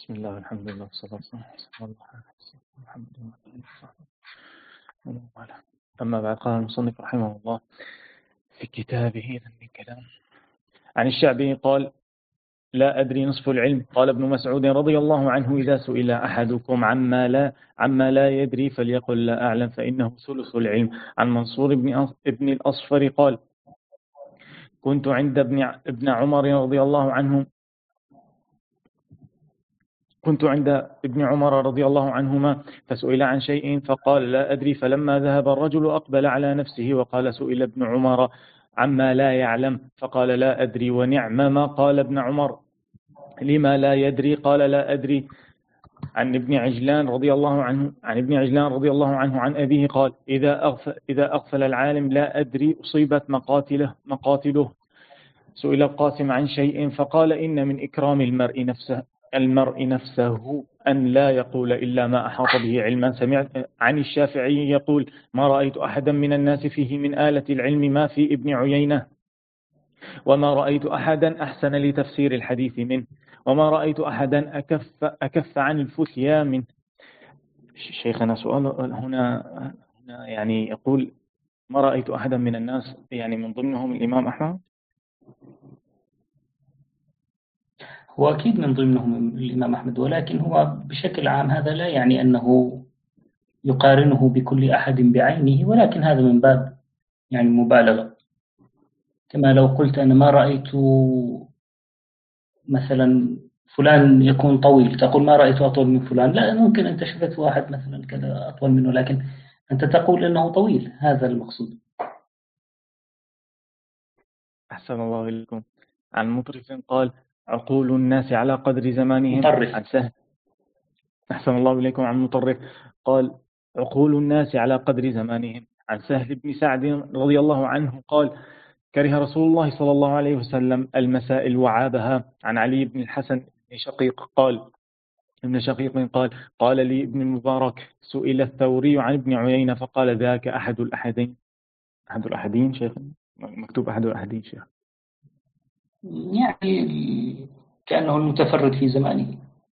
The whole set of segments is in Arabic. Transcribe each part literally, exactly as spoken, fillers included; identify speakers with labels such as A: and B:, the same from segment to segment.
A: بسم الله والحمد لله والصلاة والسلام على محمد وعلى آله. أما بعد، قال المصنف رحمه الله في كتابه ذم الكلام عن الشعبي قال: لا أدري نصف العلم. قال ابن مسعود رضي الله عنه: إذا سئل أحدكم عما لا عما لا يدري فليقل لا أعلم فإنه ثلث العلم. عن منصور بن ابن الأصفر قال: كنت عند ابن ابن عمر رضي الله عنه كنت عند ابن عمر رضي الله عنهما فسئل عن شيء فقال: لا أدري. فلما ذهب الرجل أقبل على نفسه وقال: سئل ابن عمر عما لا يعلم فقال: لا أدري. ونعم ما قال ابن عمر لما لا يدري قال: لا أدري. عن ابن عجلان رضي الله عنه عن ابن عجلان رضي الله عنه عن أبيه قال: إذا أغفل, إذا أغفل العالم لا أدري أصيبت مقاتله مقاتله سئل القاسم عن شيء فقال: إن من إكرام المرء نفسه المرء نفسه أن لا يقول إلا ما أحاط به علما. سمعت عن الشافعي يقول: ما رأيت أحدا من الناس فيه من آلة العلم ما في ابن عيينة، وما رأيت أحدا أحسن لتفسير الحديث منه، وما رأيت أحدا أكف, أكف عن الفتيا منه. شيخنا سؤال هنا, هنا يعني يقول: ما رأيت أحدا من الناس، يعني من ضمنهم الإمام أحمد؟
B: هو أكيد من ضمنهم الإمام أحمد، ولكن هو بشكل عام هذا لا يعني أنه يقارنه بكل أحد بعينه، ولكن هذا من باب يعني مبالغة. كما لو قلت أنا ما رأيت مثلا فلان يكون طويل تقول ما رأيت أطول من فلان، لا، ممكن أنت شفت واحد مثلا كذا أطول منه لكن أنت تقول أنه طويل، هذا المقصود.
A: أحسن الله إليكم. عن مطرف قال: عقول الناس على قدر زمانهم.
B: مطرف.
A: عن سهل أحسن الله إليكم. عن مطرف قال: عقول الناس على قدر زمانهم. عن سهل بن سعد رضي الله عنه قال: كره رسول الله صلى الله عليه وسلم المسائل وعابها. عن علي بن الحسن بن شقيق قال ابن شقيق قال: قال لي ابن المبارك: سئل الثوري عن ابن عيينة فقال: ذاك أحد الأحدين. أحد الأحدين شيخ، مكتوب أحد الأحدين شيخ،
B: يعني كأنه المتفرد في زمانه.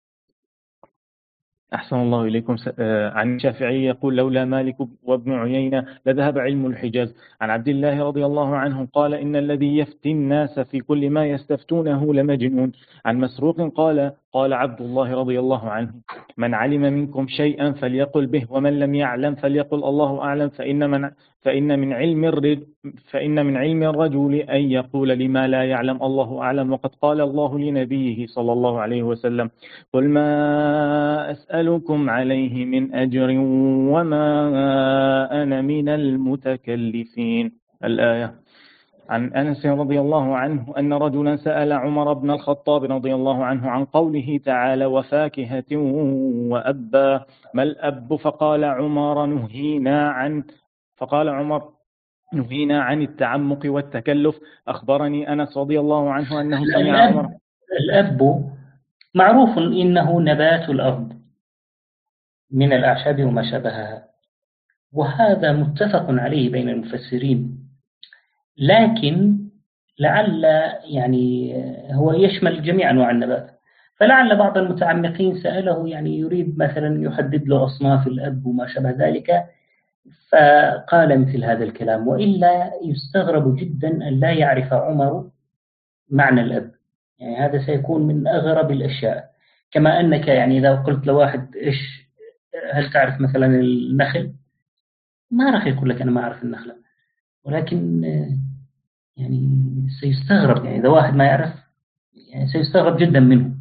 A: أحسن الله إليكم. عن الشافعي يقول: لولا مالك وابن عيينة لذهب علم الحجاز. عن عبد الله رضي الله عنه قال: إن الذي يفتي الناس في كل ما يستفتونه لمجنون. عن مسروق قال: قال عبد الله رضي الله عنه: من علم منكم شيئا فليقل به، ومن لم يعلم فليقل الله أعلم، فإن من فإن من علم الرجل فإن من علم الرجل أن يقول لما لا يعلم الله أعلم. وقد قال الله لنبيه صلى الله عليه وسلم: قل ما أسألكم عليه من أجر وما أنا من المتكلفين. الآية. عن أنس رضي الله عنه أن رجلا سأل عمر بن الخطاب رضي الله عنه عن قوله تعالى: وفاكهة وأبا، ما الأب؟ فقال عمر: نهينا عن فقال عمر نهينا عن التعمق والتكلف. أخبرني أنس رضي الله عنه أنه سمع عمر.
B: الأب معروف إنه نبات الأرض من الأعشاب وما شابهها، وهذا متفق عليه بين المفسرين، لكن لعل يعني هو يشمل جميع أنواع النبات، فلعل بعض المتعمقين سأله يعني يريد مثلا يحدد له أصناف الأب وما شابه ذلك، فقال مثل هذا الكلام. وإلا يستغرب جدا أن لا يعرف عمر معنى الأب، يعني هذا سيكون من أغرب الأشياء. كما أنك يعني إذا قلت لواحد إيش هل تعرف مثلا النخل، ما راح يقول لك أنا ما أعرف النخلة، ولكن يعني سيستغرب، يعني إذا واحد ما يعرف يعني سيستغرب جدا منه.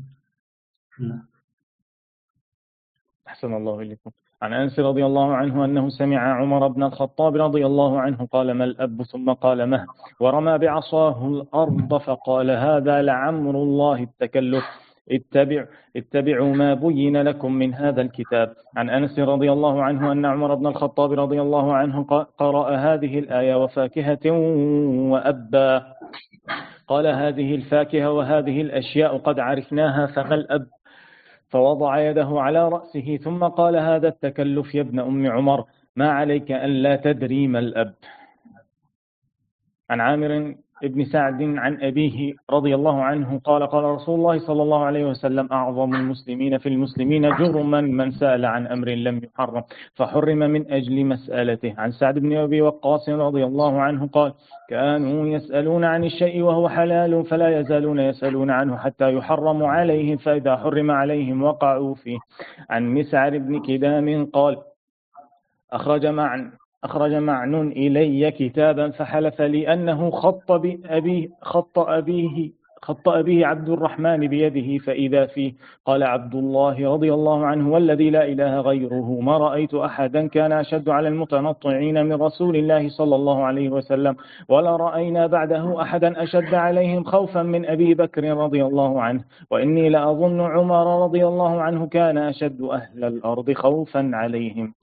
A: أحسن الله إليكم. عن أنس رضي الله عنه أنه سمع عمر بن الخطاب رضي الله عنه قال: ما الأب؟ ثم قال: مه، ورمى بعصاه الأرض فقال: هذا لعمر الله التكلف، اتبع اتبعوا ما بين لكم من هذا الكتاب. عن أنس رضي الله عنه أن عمر بن الخطاب رضي الله عنه قرأ هذه الآية: وفاكهة وأبا. قال: هذه الفاكهة وهذه الأشياء قد عرفناها، فما الأب؟ فوضع يده على رأسه ثم قال: هذا التكلف يا ابن أم عمر، ما عليك أن لا تدري ما الأب. عن عامر بن سعد عن أبيه رضي الله عنه قال قال رسول الله صلى الله عليه وسلم أعظم المسلمين في المسلمين جرما من سأل عن أمر لم يحرم فحرم من أجل مسألته. عن سعد بن أبي وقاص رضي الله عنه قال كانوا يسألون عن الشيء وهو حلال فلا يزالون يسألون عنه حتى يحرم عليهم فإذا حرم عليهم وقعوا فيه. عن مسعر بن كدام قال أخرج معن أخرج معن إلي كتابا فحلف لي أنه خط بأبيه خط أبيه خط أبيه عبد الرحمن بيده فإذا فيه قال عبد الله رضي الله عنه والذي لا إله غيره ما رأيت أحدا كان أشد على المتنطعين من رسول الله صلى الله عليه وسلم ولا رأينا بعده أحدا أشد عليهم خوفا من أبي بكر رضي الله عنه وإني لأظن عمر رضي الله عنه كان أشد أهل الأرض خوفا عليهم.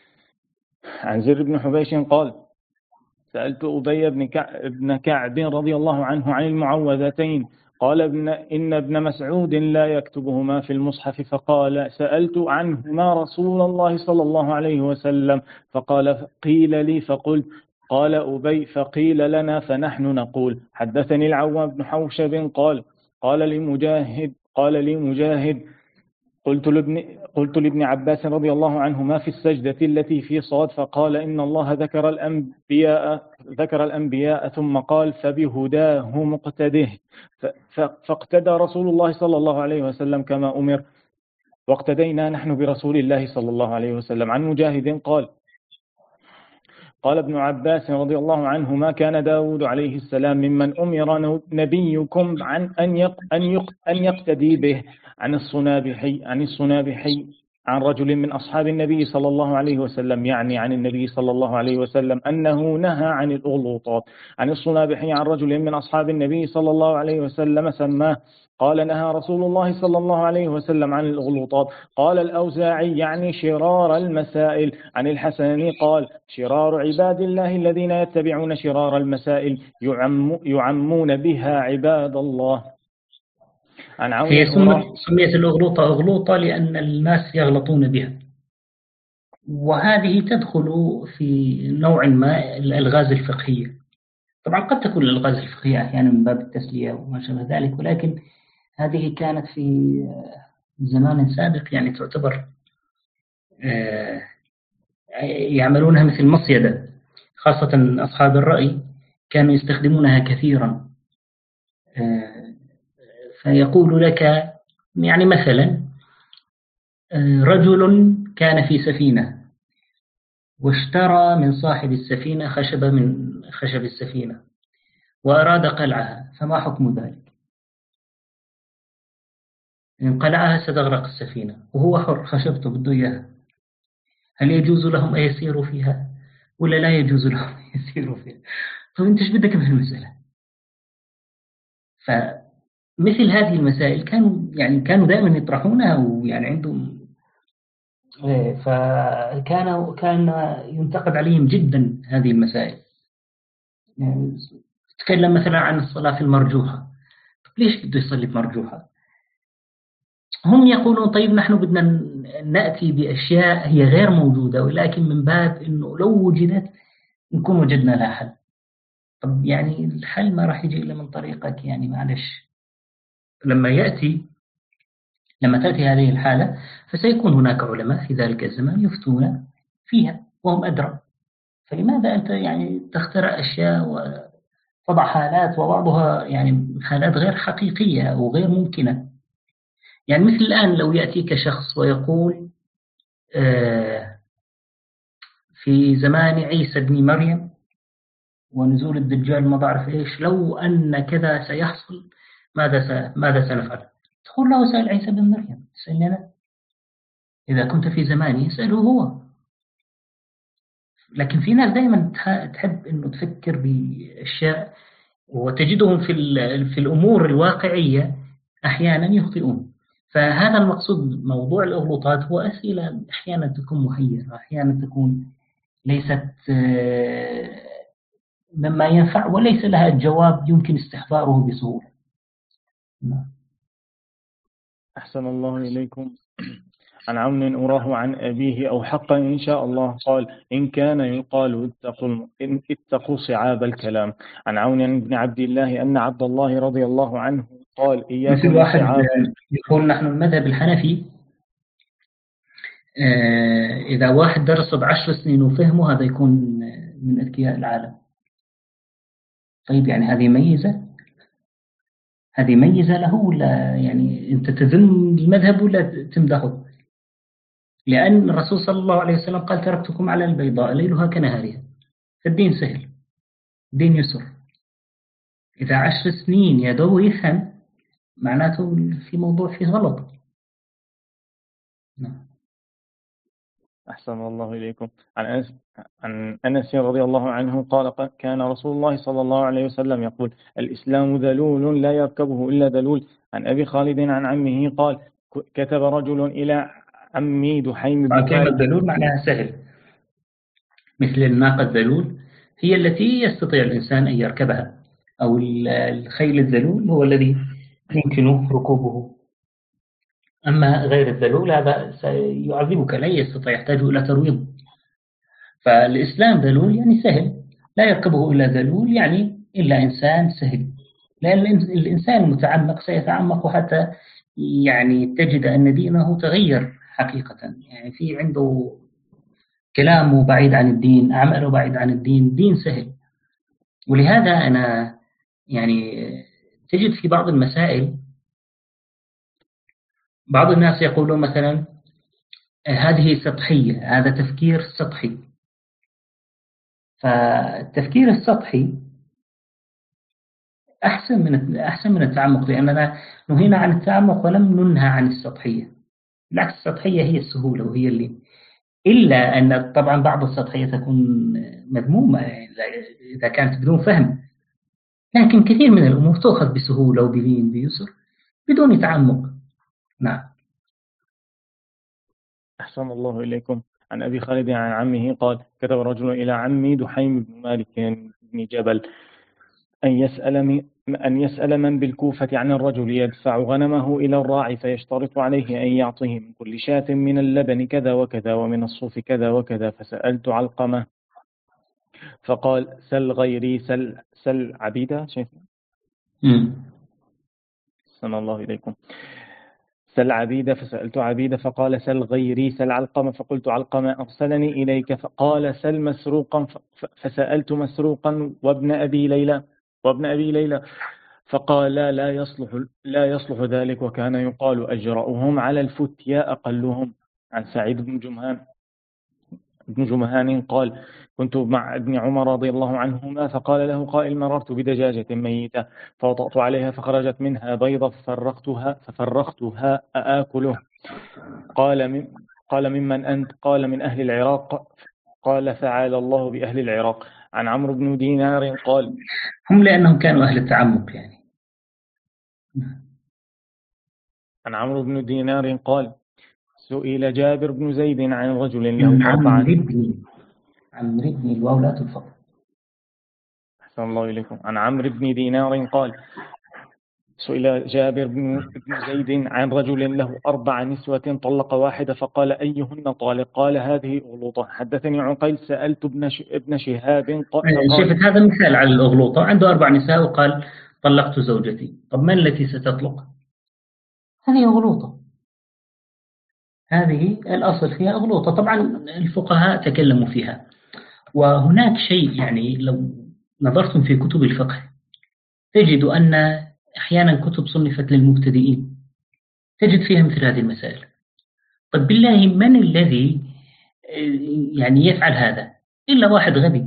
A: عن زر بن حبيش قال سألت أبي بن كعب, بن كعب رضي الله عنه عن المعوذتين قال ابن إن ابن مسعود لا يكتبهما في المصحف فقال سألت عنهما رسول الله صلى الله عليه وسلم فقال قيل لي فقلت قال أبي فقيل لنا فنحن نقول. حدثني العوام بن حوشب قال قال لي مجاهد قال لي مجاهد قلت لابن, قلت لابن عباس رضي الله عنهما في السجدة التي في صاد فقال إن الله ذكر الأنبياء ذكر الأنبياء ثم قال فبهداه مقتده فاقتدى رسول الله صلى الله عليه وسلم كما أمر واقتدينا نحن برسول الله صلى الله عليه وسلم. عن مجاهد قال قال ابن عباس رضي الله عنهما كان داود عليه السلام ممن أمر نبيكم عن أن يقتدي به. عن الصنابحي عن الصنابحي عن رجل من أصحاب النبي صلى الله عليه وسلم يعني عن النبي صلى الله عليه وسلم أنه نهى عن الأغلوطات. عن الصنابحي عن رجل من أصحاب النبي صلى الله عليه وسلم سماه قال نهى رسول الله صلى الله عليه وسلم عن الأغلوطات. قال الأوزاعي يعني شرار المسائل. عن الحسن قال شرار عباد الله الذين يتبعون شرار المسائل يعم يعمون بها عباد الله. عن
B: هي سميت الأغلوطة أغلوطة لأن الناس يغلطون بها وهذه تدخل في نوع ما الألغاز الفقهية. طبعا قد تكون الألغاز الفقهية أحيانا من باب التسلية وما شابه ذلك ولكن هذه كانت في زمان سابق يعني تعتبر يعملونها مثل مصيدة خاصة أصحاب الرأي كانوا يستخدمونها كثيرا. فيقول لك يعني مثلا رجل كان في سفينة واشترى من صاحب السفينة خشبة من خشب السفينة وأراد قلعها فما حكم ذلك؟ إن قلعها ستغرق السفينة وهو حر خشبته بده إياها هل يجوز لهم أن يسيروا فيها ولا لا يجوز لهم أن يسيروا فيها؟ طيب أنت إيش بدك من المسألة؟ فمثل هذه المسائل كانوا يعني كانوا دائما يطرحونها ويعني عندهم فكان كان ينتقد عليهم جدا هذه المسائل. يعني تكلم مثلا عن الصلاة في المرجوحة ليش بده يصلي بمرجوحة؟ هم يقولون طيب نحن بدنا نأتي بأشياء هي غير موجودة ولكن من باب إنه لو وجدت نكون وجدنا لها حل. طب يعني الحل ما راح يجي إلا من طريقك يعني معلش لما يأتي لما تأتي هذه الحالة فسيكون هناك علماء في ذلك الزمان يفتون فيها وهم أدرى. فلماذا أنت يعني تخترع أشياء وتضع حالات وبعضها يعني حالات غير حقيقية وغير ممكنة؟ يعني مثل الآن لو يأتيك شخص ويقول في زمان عيسى بن مريم ونزول الدجال ما بعرف إيش لو أن كذا سيحصل ماذا ماذا سنفعل؟ تقول له سأل عيسى بن مريم سألني أنا إذا كنت في زماني سأله هو. لكن في ناس دائما تحب إنه تفكر بأشياء وتجدهم في في الأمور الواقعية أحيانا يخطئون. فهذا المقصود موضوع الأغلوطات هو أسئلة أحيانا تكون محيرة أحيانا تكون ليست مما ينفع وليس لها جواب يمكن استحضاره بسهولة.
A: أحسن الله إليكم. عن عون أراه عن أبيه أو حقا إن شاء الله قال إن كان يقال اتقوا, اتقوا صعاب الكلام. عن عون بن عبد الله أن عبد الله رضي الله عنه قال
B: مثل
A: إياكم
B: واحد
A: وصعاب.
B: يقول نحن المذهب الحنفي إذا واحد درس بعشر سنين وفهمه هذا يكون من أذكياء العالم. طيب يعني هذه ميزة هذه ميزة له ولا يعني أنت تذم المذهب ولا تمدحه؟ لأن الرسول صلى الله عليه وسلم قال تركتكم على البيضاء ليلها كنهارها. فالدين سهل، الدين يسر. إذا عشر سنين يا دوب يفهم معناته في موضوع فيه غلط. نعم.
A: أحسن الله إليكم. عن أنس عن أنس رضي الله عنه قال كان رسول الله صلى الله عليه وسلم يقول الإسلام ذلول لا يركبه إلا ذلول. عن أبي خالد عن عمه قال كتب رجل إلى عمي دحيم بن
B: كلمة
A: مالك.
B: ذلول معناها سهل، مثل الناقة الذلول هي التي يستطيع الإنسان أن يركبها، أو الخيل الذلول هو الذي يمكنه ركوبه. أما غير الذلول هذا سيعذبك، لا يستطيع، يحتاج إلى ترويض. فالإسلام ذلول يعني سهل، لا يركبه إلا ذلول يعني إلا إنسان سهل. لأن الإنسان المتعمق سيتعمق حتى يعني تجد أن دينه تغير حقيقة، يعني في عنده كلامه بعيد عن الدين، أعماله بعيد عن الدين، دين سهل. ولهذا أنا يعني تجد في بعض المسائل بعض الناس يقولون مثلا هذه سطحية، هذا تفكير سطحي. فالتفكير السطحي أحسن من أحسن من التعمق، لأننا نهينا عن التعمق ولم ننهى عن السطحية. بالعكس السطحية هي السهولة وهي اللي، إلا أن طبعا بعض السطحية تكون مذمومة إذا كانت بدون فهم، لكن كثير من الأمور تأخذ بسهولة وبلين بيسر بدون تعمق. نعم.
A: أحسن الله إليكم. عن أبي خالد عن عمه قال كتب رجل إلى عمي دحيم بن مالك بن جبل أن يسأل من أن يسأل من بالكوفة عن الرجل يدفع غنمه إلى الراعي فيشترط عليه أن يعطيه من كل شاة من اللبن كذا وكذا ومن الصوف كذا وكذا. فسألت علقمة فقال سل غيري سل سل عبيدة شيخ. أحسن الله إليكم. سل عبيدة فسألت عبيدة فقال سل غيري سل علقمة فقلت علقمة أرسلني إليك فقال سل مسروقا فسألت مسروقا وابن أبي ليلى وابن أبي ليلى فقال لا يصلح لا يصلح ذلك وكان يقال أجرأهم على الفتيا أقلهم. عن سعيد بن جمهان ابن جمهان قال كنت مع ابن عمر رضي الله عنهما فقال له قائل مررت بدجاجة ميتة فوطأت عليها فخرجت منها بيضة ففرقتها ففرقتها أآكله. قال من قال ممن أنت؟ قال من أهل العراق. قال فعال الله بأهل العراق. عن عمرو بن دينار قال
B: هم لأنهم كانوا أهل التعمق يعني.
A: عن عمرو بن دينار قال سئل جابر بن زيد عن رجل
B: عن
A: له أربعة.
B: عمرو بن الواو لا تلفظ.
A: أحسن الله إليكم. عن عمرو بن دينار قال سئل جابر بن زيد عن رجل له أربع نسوة طلق واحدة فقال أيهن طالق؟ قال هذه أغلوطة. حدثني عقيل سألت ابن شهاب قال
B: شفت هذا مثال على الأغلوطة، عنده أربع نساء وقال طلقت زوجتي. طب من التي ستطلق؟ هذه أغلوطة، هذه الأصل فيها أغلوطة. طبعا الفقهاء تكلموا فيها. وهناك شيء يعني لو نظرتم في كتب الفقه تجد أن أحيانا كتب صنفت للمبتدئين تجد فيها مثل هذه المسائل. طب بالله من الذي يعني يفعل هذا إلا واحد غبي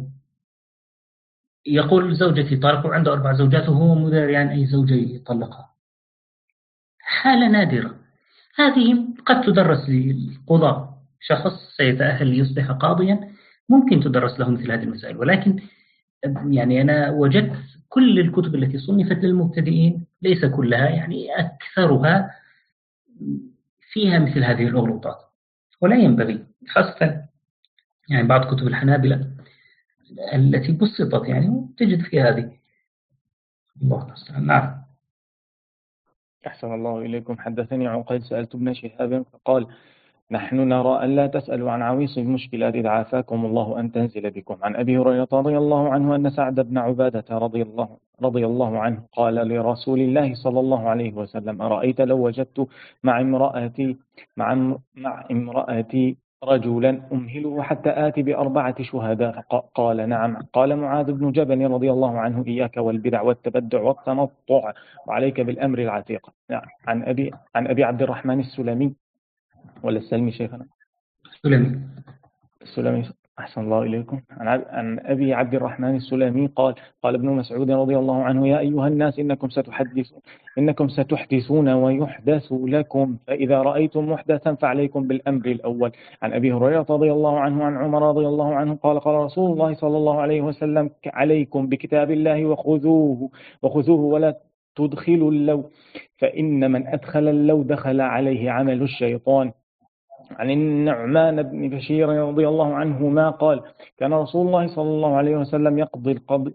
B: يقول زوجتي طالق وعنده أربع زوجات وهو مدري عن أي زوجة يطلقها. حالة نادرة. هذه قد تدرس للقضاء، شخص سيتأهل ليصبح قاضيا ممكن تدرس له مثل هذه المسائل. ولكن يعني أنا وجدت كل الكتب التي صنفت للمبتدئين ليس كلها، يعني أكثرها فيها مثل هذه الأغلوطات. ولا ينبغي، خاصة يعني بعض كتب الحنابلة التي بسطت يعني تجد فيها هذه. الله المستعان. نعم.
A: أحسن الله إليكم. حدثني عقيل سألت ابن شهاب فقال نحن نرى ألا تسألوا عن عويص المشكلات إذ عافاكم الله أن تنزل بكم. عن أبي هريرة رضي الله عنه أن سعد بن عبادة رضي الله, رضي الله عنه قال لرسول الله صلى الله عليه وسلم: أرأيت لو وجدت مع امرأتي مع, مع امرأتي رجلا أمهله حتى آتي بأربعة شهداء؟ قال: نعم. قال معاذ بن جبل رضي الله عنه: إياك والبدع والتبدع والتنطع وعليك بالأمر العتيق. عن أبي, عن أبي عبد الرحمن السلمي ولا السلمي شيخنا؟
B: السلمي.
A: السلمي. أحسن الله إليكم. عن أبي عبد الرحمن السلمي قال: قال ابن مسعود رضي الله عنه: يا أيها الناس إنكم ستحدثون إنكم ستحدثون ويحدث لكم، فإذا رأيتم محدثا فعليكم بالأمر الأول. عن أبي هريرة رضي الله عنه عن عمر رضي الله عنه قال: قال رسول الله صلى الله عليه وسلم: عليكم بكتاب الله وخذوه وخذوه ولا تدخلوا اللو، فإن من أدخل اللو دخل عليه عمل الشيطان. عن النعمان بن بشير رضي الله عنهما قال: كان رسول الله صلى الله عليه وسلم يقضي القضية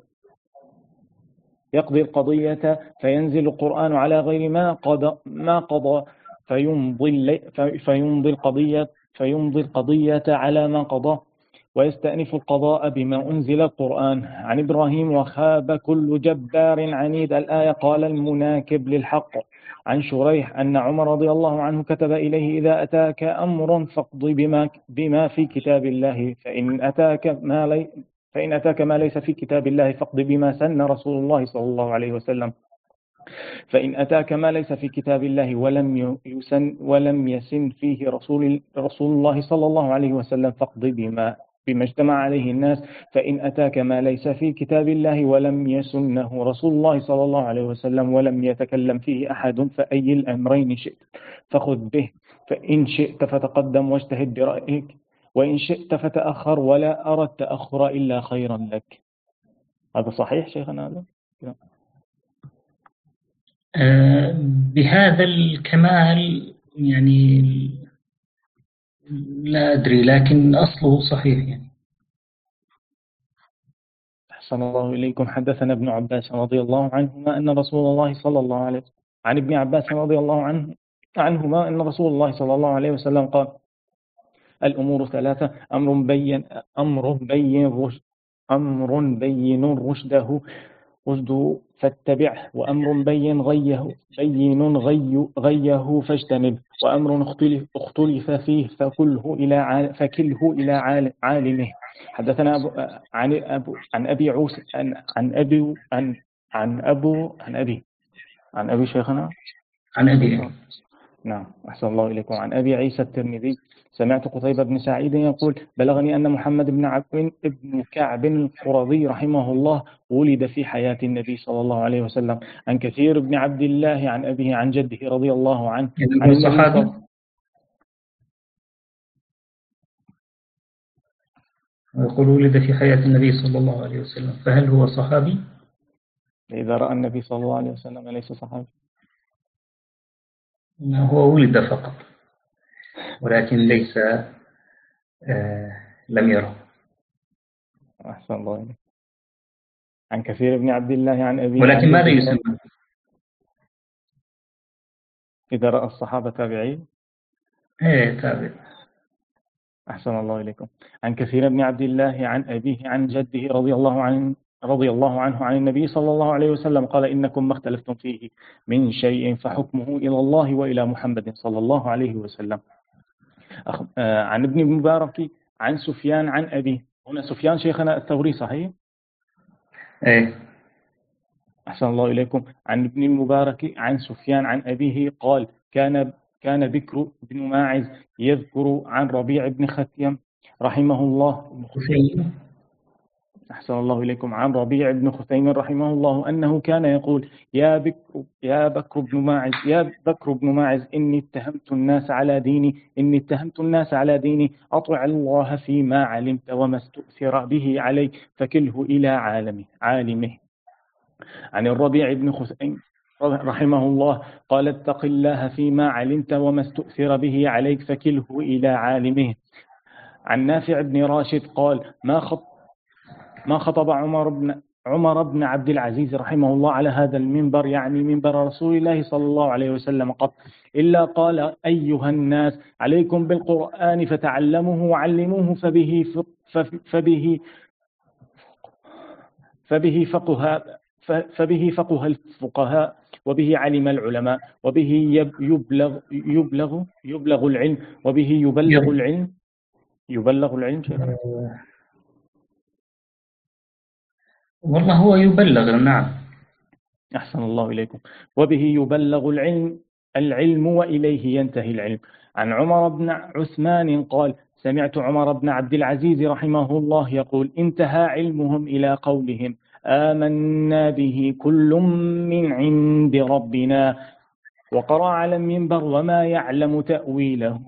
A: يقضي القضية فينزل القرآن على غير ما قضى ما قضى فيمضي فيمضي القضية فيمضي القضية على ما قضى ويستأنف القضاء بما أنزل القرآن. عن إبراهيم: وخاب كل جبار عنيد الآية. قال المناكب للحق. عن شريح أن عمر رضي الله عنه كتب إليه: إذا أتاك أمر فاقض بما, بما في كتاب الله، فإن أتاك ما لي فإن أتاك ما ليس في كتاب الله فاقض بما سن رسول الله صلى الله عليه وسلم. فإن أتاك ما ليس في كتاب الله ولم يسن ولم يسن فيه رسول رسول الله صلى الله عليه وسلم فاقض بما بما اجتمع عليه الناس. فإن أتاك ما ليس في كتاب الله ولم يسنه رسول الله صلى الله عليه وسلم ولم يتكلم فيه أحد فأي الأمرين شئت فخذ به، فإن شئت فتقدم واجتهد برأيك، وإن شئت فتأخر، ولا أرى التأخر إلا خيرا لك. هذا صحيح شيخنا هذا؟
B: أه بهذا الكمال يعني لا أدري، لكن أصله صحيح يعني.
A: أحسن الله إليكم. حدثنا ابن عباس رضي الله عنهما أن رسول الله صلى الله عليه وسلم عن ابن عباس رضي الله عنه عنهما أن رسول الله صلى الله عليه وسلم قال: الأمور ثلاثة: أمر بين أمر بين رشد أمر بين رشده رشده فاتبعه، وأمر بين غيه بين غي غيه فاجتنب، وأمر اختلف اختلف فيه فكله إلى فكله إلى عالمه. حدثنا أبو عن أبو عن أبي عوس عن عن أبي عن عن أبو عن أبي عن أبي شيخنا
B: عن أبي
A: نعم أحسن الله إليكم. عن أبي عيسى الترمذي: سمعت قتيبة بن سعيد يقول: بلغني أن محمد بن عبد بن كعب القرظي رحمه الله ولد في حياة النبي صلى الله عليه وسلم. عن كثير بن عبد الله عن أبيه عن جده رضي الله عنه عن
B: الصحابي. يقول ولد في حياة النبي صلى الله عليه وسلم، فهل هو صحابي؟
A: إذا رأى النبي صلى الله عليه وسلم ليس صحابي.
B: هو ولد فقط ولكن ليس آه لم يره.
A: أحسن الله إليك. عن كثير بن عبد الله عن أبيه
B: ولكن ماذا يسمى؟
A: إذا رأى الصحابة تابعين؟
B: إيه تابع.
A: أحسن الله إليكم. عن كثير بن عبد الله عن أبيه عن جده رضي الله عنه رضي الله عنه عن النبي صلى الله عليه وسلم قال: إنكم ما اختلفتم فيه من شيء فحكمه إلى الله وإلى محمد صلى الله عليه وسلم. عن ابن المبارك عن سفيان عن أبيه. هنا سفيان شيخنا الثوري صحيح؟
B: إيه.
A: أحسن الله إليكم. عن ابن المبارك عن سفيان عن أبيه قال: كان كان بكر بن ماعز يذكر عن ربيع بن ختيم رحمه الله أحسن الله إليكم. عن ربيع بن خثيم رحمه الله أنه كان يقول: يا بكر يا بكر بن ماعز يا بكر بن ماعز إني اتهمت الناس على ديني إني اتهمت الناس على ديني أطع الله فيما علمت وما استؤثر به عليك فكله إلى عالمه عالمه. عن الربيع بن خثيم رحمه الله قال: اتق الله فيما علمت وما استؤثر به عليك فكله إلى عالمه. عن نافع بن راشد قال: ما خط ما خطب عمر بن عمر بن عبد العزيز رحمه الله على هذا المنبر، يعني منبر رسول الله صلى الله عليه وسلم، قط إلا قال: أيها الناس، عليكم بالقرآن فتعلموه وعلموه، فبه فبه فبه فقه فبه فقه الفقهاء، وبه علم العلماء، وبه يبلغ يبلغ يبلغ العلم، وبه يبلغ العلم يبلغ العلم شيخنا.
B: والله هو يبلغ، نعم.
A: أحسن الله إليكم. وبه يبلغ العلم العلم وإليه ينتهي العلم. عن عمر بن عثمان قال: سمعت عمر بن عبد العزيز رحمه الله يقول: انتهى علمهم إلى قولهم: آمنا به كل من عند ربنا. وقرأ على المنبر: وما يعلم تأويله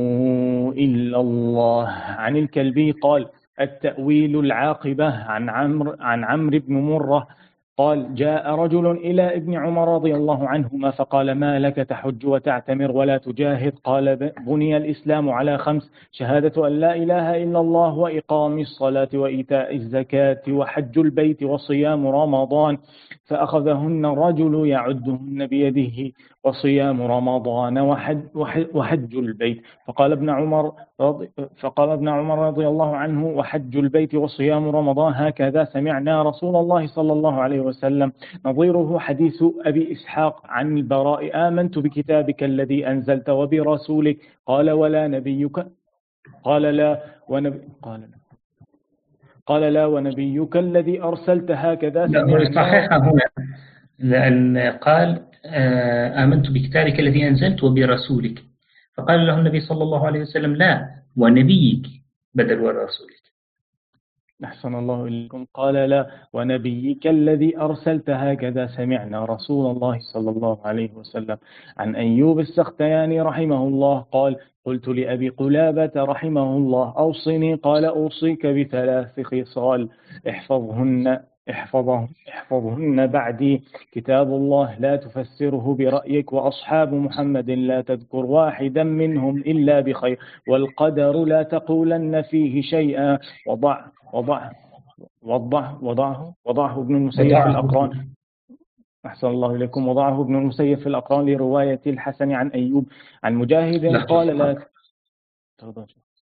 A: إلا الله. عن الكلبي قال: التأويل العاقبة. عن عمرو عن عمرو بن مرة قال: جاء رجل إلى ابن عمر رضي الله عنهما فقال: ما لك تحج وتعتمر ولا تجاهد؟ قال: بني الإسلام على خمس: شهادة أن لا إله إلا الله، وإقام الصلاة، وإيتاء الزكاة، وحج البيت، وصيام رمضان. فأخذهن الرجل يعدهن بيده: وصيام رمضان وحج, وحج البيت. فقال ابن عمر رضي فقال ابن عمر رضي الله عنه: وحج البيت وصيام رمضان، هكذا سمعنا رسول الله صلى الله عليه وسلم. نظيره حديث أبي إسحاق عن البراء: آمنت بكتابك الذي أنزلت وبرسولك. قال: ولا نبيك؟ قال: لا ونبي قال لا قال لا ونبيك الذي أرسلت، هكذا سمعنا.
B: صحيح هنا، لأن قال: آمنت بكتابك الذي أنزلت وبرسولك، فقال له النبي صلى الله عليه وسلم: لا ونبيك، بدل ورسولك.
A: أحسن الله إليكم. قال: لا ونبيك الذي أرسلت، هكذا سمعنا رسول الله صلى الله عليه وسلم. عن أيوب السختياني رحمه الله قال: قلت لأبي قلابة رحمه الله: أوصني. قال: أوصيك بثلاث خصال احفظهن احفظهن احفظهن بعدي: كتاب الله لا تفسره برأيك، وأصحاب محمد لا تذكر واحدا منهم إلا بخير، والقدر لا تقولن فيه شيئا. وضع وضع وضع وضعه وضعه ابن المسيب في الأقران. أحسن الله إليكم. وضعه ابن المسيب في الأقران لرواية الحسن عن أيوب. عن مجاهد قال: لا تفضل.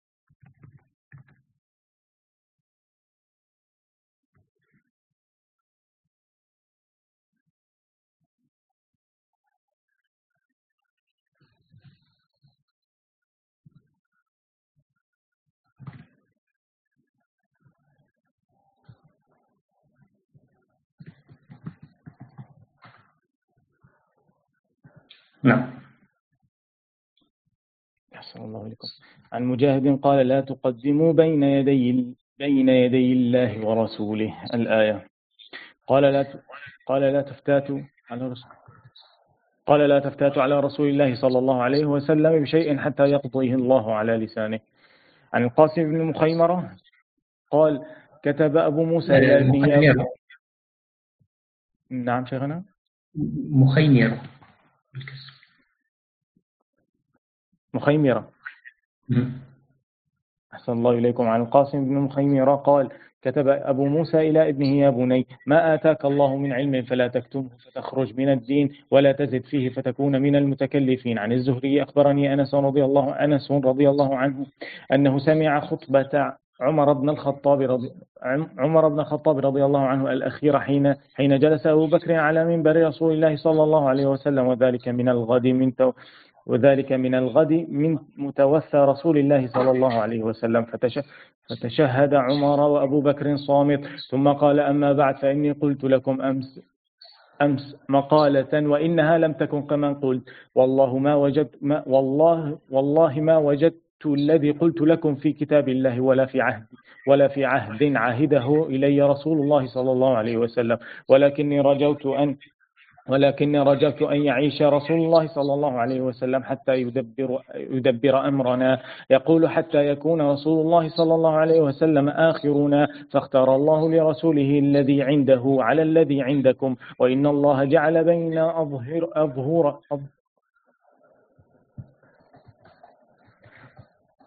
B: نعم.
A: أحسن الله إليكم. عن مجاهد قال: لا تقدموا بين يدي بين يدي الله ورسوله، الآية. قال: لا قال لا تفتاتوا على رسول قال لا تفتاتوا على رسول الله صلى الله عليه وسلم بشيء حتى يقضيه الله على لسانه. عن القاسم بن مخيمرة قال: كتب أبو موسى إلى ابنه. نعم شيخنا.
B: مخيمرة
A: مخيمرة أحسن الله إليكم. عن القاسم بن مخيمرة قال: كتب أبو موسى إلى ابنه: يا بني، ما آتاك الله من علم فلا تكتمه فتخرج من الدين، ولا تزد فيه فتكون من المتكلفين. عن الزهري أخبرني أنس رضي الله أنس رضي الله عنه أنه سمع خطبة عمر بن الخطاب رضي عمر بن الخطاب رضي الله عنه الأخيرة حين حين جلس أبو بكر على منبر رسول الله صلى الله عليه وسلم، وذلك من الغد من تو وذلك من الغد من متوفى رسول الله صلى الله عليه وسلم. فتشهد عمر وأبو بكر صامت، ثم قال: أما بعد، فإني قلت لكم أمس أمس مقالة، وإنها لم تكن كما قلت. والله ما وجدت ما والله والله ما وجدت الذي قلت لكم في كتاب الله، ولا في عهد ولا في عهد عهده إلي رسول الله صلى الله عليه وسلم، ولكني رجوت أن ولكني رجوت أن يعيش رسول الله صلى الله عليه وسلم حتى يدبر, يدبر أمرنا. يقول: حتى يكون رسول الله صلى الله عليه وسلم آخرنا، فاختار الله لرسوله الذي عنده على الذي عندكم، وإن الله جعل بين أظهر أظهر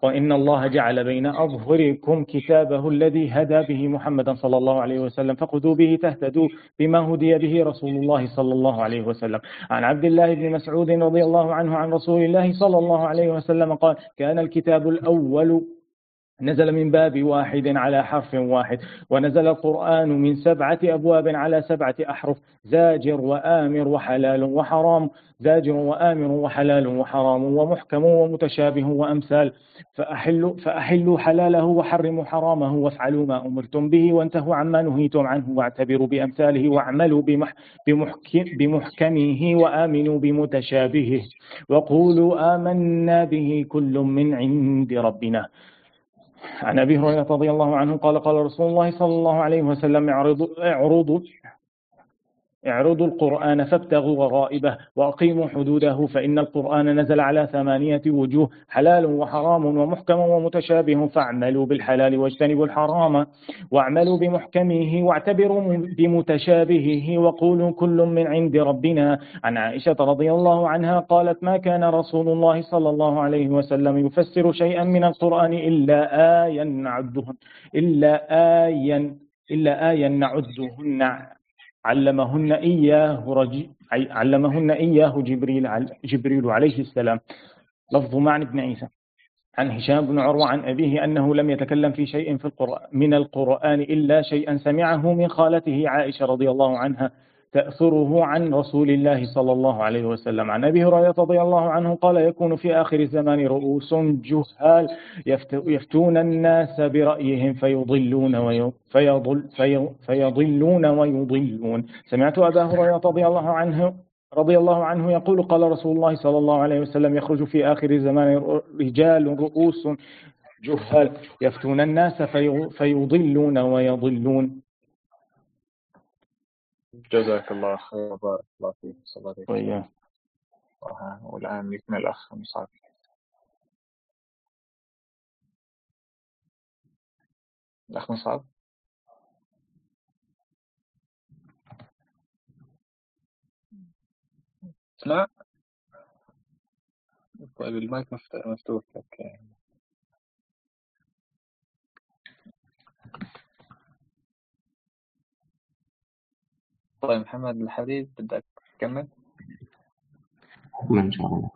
A: وإن الله جعل بين أظهركم كتابه الذي هدى به محمدا صلى الله عليه وسلم فخذوا به تهتدوا بما هدي به رسول الله صلى الله عليه وسلم. عن عبد الله بن مسعود رضي الله عنه عن رسول الله صلى الله عليه وسلم قال: كان الكتاب الأول نزل من باب واحد على حرف واحد، ونزل القرآن من سبعة أبواب على سبعة أحرف: زاجر وآمر وحلال وحرام، زاجر وآمر وحلال وحرام ومحكم ومتشابه وأمثال، فأحلوا, فأحلوا حلاله وحرموا حرامه وافعلوا ما أمرتم به وانتهوا عما نهيتم عنه واعتبروا بأمثاله واعملوا بمح بمحكم بمحكمه وآمنوا بمتشابهه وقولوا آمنا به كل من عند ربنا. عن أبي هريرة رضي الله عنه قال: قال رسول الله صلى الله عليه وسلم: اعرضوا اعرضوا اعرضوا القرآن فابتغوا غرائبه وأقيموا حدوده، فإن القرآن نزل على ثمانية وجوه: حلال وحرام ومحكم ومتشابه، فاعملوا بالحلال واجتنبوا الحرام واعملوا بمحكمه واعتبروا بمتشابهه وقولوا كل من عند ربنا. عن عائشة رضي الله عنها قالت: ما كان رسول الله صلى الله عليه وسلم يفسر شيئا من القرآن إلا آية نعدهن إلا آية إلا آية نعدهن علمهن إياه رجي علمهن إياه جبريل جبريل عليه السلام. لفظ معن بن عيسى. عن هشام بن عروة عن أبيه أنه لم يتكلم في شيء في القرآن من القرآن إلا شيئا سمعه من خالته عائشة رضي الله عنها تأثره عن رسول الله صلى الله عليه وسلم. عن أبي هريرة رضي الله عنه قال: يكون في آخر الزمان رؤوس جهال يفتون الناس برأيهم فيضلون ويضل فيضلون ويضلون. سمعت أبا هريرة رضي الله عنه رضي الله عنه يقول: قال رسول الله صلى الله عليه وسلم: يخرج في آخر الزمان رجال رؤوس جهال يفتون الناس فيضلون ويضلون.
C: جزاك الله خير وبارك الله فيك. صلى الله عليه
A: وسلم.
C: والآن يكمل الأخ مصعب. الأخ مصعب. اسمع. طيب المايك مفتوح لك. طيب محمد الحديد بدك تكمل؟
D: إن شاء الله.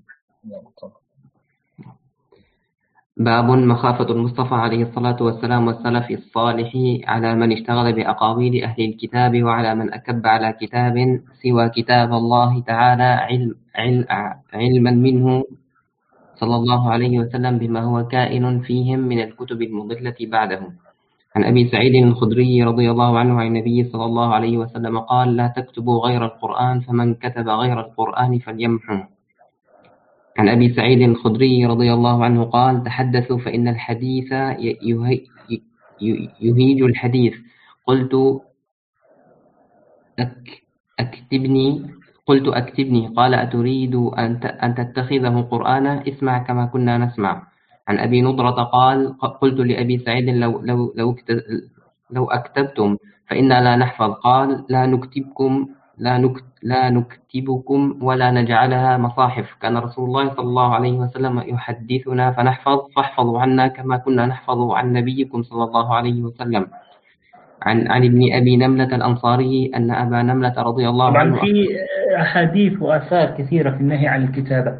D: باب مخافة المصطفى عليه الصلاة والسلام والسلف الصالح على من اشتغل بأقاويل أهل الكتاب وعلى من أكب على كتاب سوى كتاب الله تعالى علم علم علما منه صلى الله عليه وسلم بما هو كائن فيهم من الكتب المضلة بعده. عن أبي سعيد الخدري رضي الله عنه عن النبي صلى الله عليه وسلم قال: لا تكتبوا غير القرآن، فمن كتب غير القرآن فليمحه. عن أبي سعيد الخدري رضي الله عنه قال: تحدثوا فإن الحديث يهيج الحديث. قلت أك أكتبني قلت أكتبني قال: أتريد أن تتخذه قرآنا؟ اسمع كما كنا نسمع. عن أبي نضرة قال: قلت لأبي سعيد: لو, لو, لو, لو أكتبتم فإنا لا نحفظ. قال: لا نكتبكم لا, نكت لا نكتبكم ولا نجعلها مصاحف. كان رسول الله صلى الله عليه وسلم يحدثنا فنحفظ، فاحفظوا عنا كما كنا نحفظ عن نبيكم صلى الله عليه وسلم. عن عن ابن أبي نملة الأنصاري أن أبا نملة رضي الله
B: طبعا
D: عنه.
B: طبعا في أحاديث وآثار كثيرة في النهي عن الكتابة.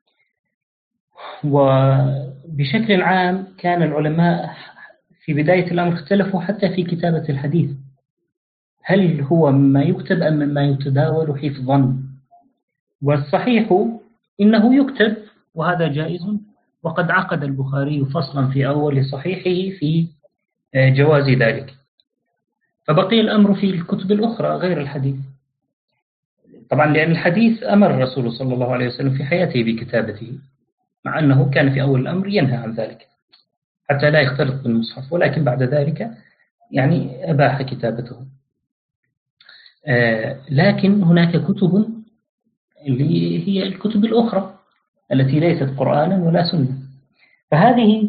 B: وبشكل عام كان العلماء في بداية الأمر اختلفوا حتى في كتابة الحديث، هل هو مما يكتب أم مما يتداول حفظا؟ والصحيح إنه يكتب، وهذا جائز، وقد عقد البخاري فصلا في أول صحيحه في جواز ذلك. فبقي الأمر في الكتب الأخرى غير الحديث، طبعا لأن الحديث أمر الرسول صلى الله عليه وسلم في حياته بكتابته، مع أنه كان في أول الأمر ينهى عن ذلك حتى لا يختلط بالمصحف، ولكن بعد ذلك يعني أباح كتابته. آه لكن هناك كتب اللي هي الكتب الأخرى التي ليست قرآنا ولا سنة، فهذه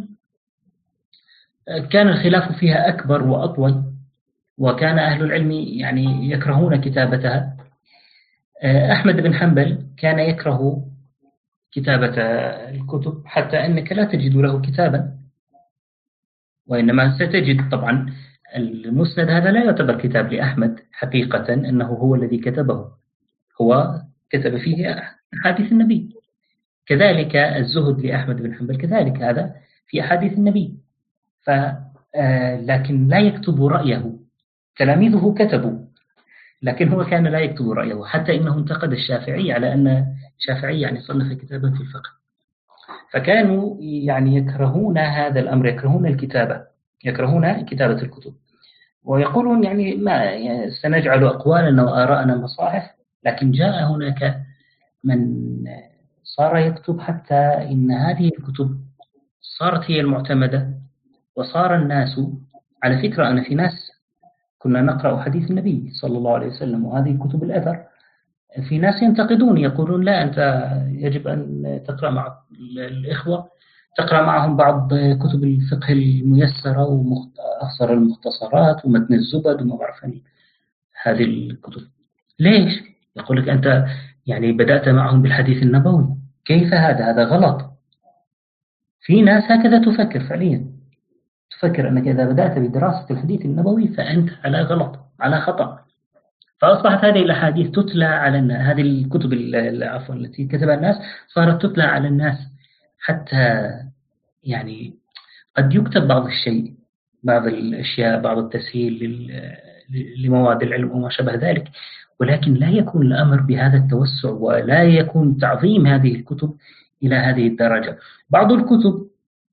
B: كان الخلاف فيها أكبر وأطول، وكان أهل العلم يعني يكرهون كتابتها. آه أحمد بن حنبل كان يكره كتابة الكتب حتى أنك لا تجد له كتابا، وإنما ستجد طبعا المسند هذا لا يعتبر كتاب لأحمد حقيقة، أنه هو الذي كتبه، هو كتب فيه أحاديث النبي. كذلك الزهد لأحمد بن حنبل كذلك هذا في أحاديث النبي، ف لكن لا يكتب رأيه. تلاميذه كتبوا، لكن هو كان لا يكتب رأيه، حتى إنه انتقد الشافعي على أن الشافعي يعني صنف كتابا في الفقه. فكانوا يعني يكرهون هذا الأمر، يكرهون الكتابة، يكرهون كتابة الكتب، ويقولون يعني ما سنجعل أقوالنا وآراءنا مصاحف. لكن جاء هناك من صار يكتب حتى إن هذه الكتب صارت هي المعتمدة، وصار الناس على فكرة. أنا في ناس كنا نقرأ حديث النبي صلى الله عليه وسلم وهذه كتب الأثر، في ناس ينتقدون يقولون لا، أنت يجب أن تقرأ مع الإخوة، تقرأ معهم بعض كتب الفقه الميسرة وأخصر المختصرات ومتن الزبد وما بعرف هذه الكتب. ليش؟ يقول لك أنت يعني بدأت معهم بالحديث النبوي، كيف هذا؟ هذا غلط. في ناس هكذا تفكر فعليا، تفكر أنك إذا بدأت بدراسة الحديث النبوي فأنت على غلط، على خطأ. فأصبحت هذه الأحاديث تتلى على الناس، هذه الكتب عفوا التي كتبها الناس صارت تتلى على الناس، حتى يعني قد يكتب بعض الشيء، بعض الأشياء، بعض التسهيل لمواد العلم وما شابه ذلك، ولكن لا يكون الأمر بهذا التوسع، ولا يكون تعظيم هذه الكتب إلى هذه الدرجة. بعض الكتب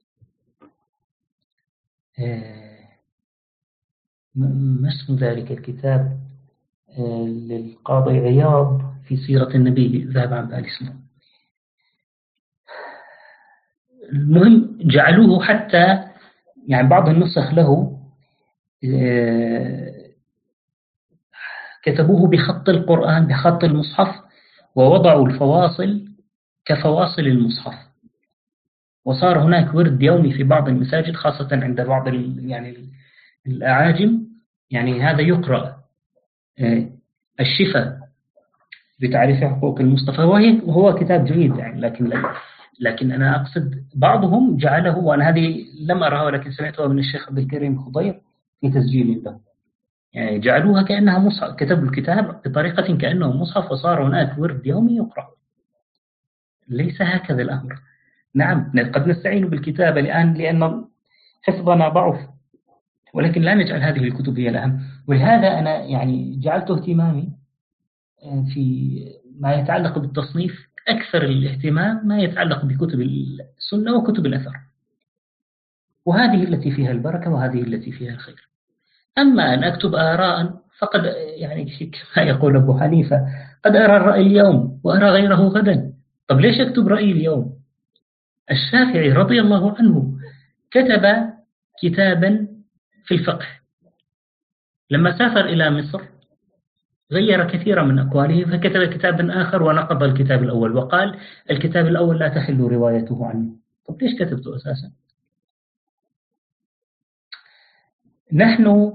B: ما اسم ذلك الكتاب للقاضي عياض في سيرة النبي، ذهب عن بالي اسمه. المهم جعلوه حتى يعني بعض النسخ له كتبوه بخط القرآن، بخط المصحف، ووضعوا الفواصل كفواصل المصحف، وصار هناك ورد يومي في بعض المساجد خاصة عند بعض يعني الأعاجم، يعني هذا يقرأ الشفاء بتعريف حقوق المصطفى، وهو كتاب جيد يعني، لكن لكن أنا أقصد بعضهم جعله، وأنا هذه لم أرها ولكن سمعتها من الشيخ عبد الكريم خضير في تسجيل له، يعني جعلوها كأنها مصحف، كتبوا الكتاب بطريقة كأنه مصحف، وصار هناك ورد يومي يقرأ. ليس هكذا الأمر. نعم قد نستعين بالكتابة الآن لأن حفظنا ضعف، ولكن لا نجعل هذه الكتب هي الأهم. ولهذا أنا يعني جعلت اهتمامي في ما يتعلق بالتصنيف أكثر الاهتمام ما يتعلق بكتب السنة وكتب الأثر، وهذه التي فيها البركة وهذه التي فيها الخير. أما أن أكتب آراء فقد يعني كما يقول أبو حنيفة قد أرى الرأي اليوم وأرى غيره غدا. طب ليش أكتب رأيي اليوم؟ الشافعي رضي الله عنه كتب كتابا في الفقه، لما سافر إلى مصر غير كثيرا من أقواله فكتب كتابا آخر ونقض الكتاب الأول، وقال الكتاب الأول لا تحل روايته عنه. طب ليش كتبته أساسا؟ نحن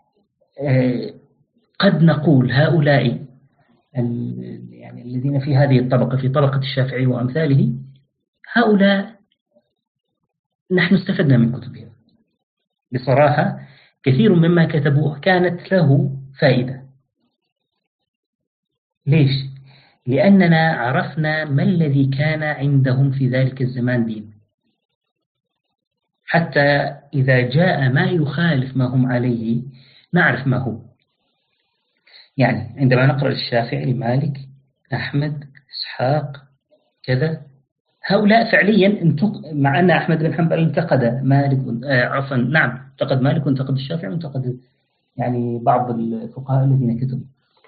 B: قد نقول هؤلاء يعني الذين في هذه الطبقة، في طبقة الشافعي وأمثاله، هؤلاء نحن استفدنا من كتبهم بصراحة. كثير مما كتبوه كانت له فائدة. ليش؟ لأننا عرفنا ما الذي كان عندهم في ذلك الزمان دين، حتى إذا جاء ما يخالف ما هم عليه نعرف ما هو. يعني عندما نقرأ الشافعي، مالك، أحمد، إسحاق كذا، هؤلاء فعليا مع أن أحمد بن حنبل انتقد مالك، عفوا نعم انتقد مالك وانتقد الشافعي وانتقد يعني بعض الفقهاء الذين كتبوا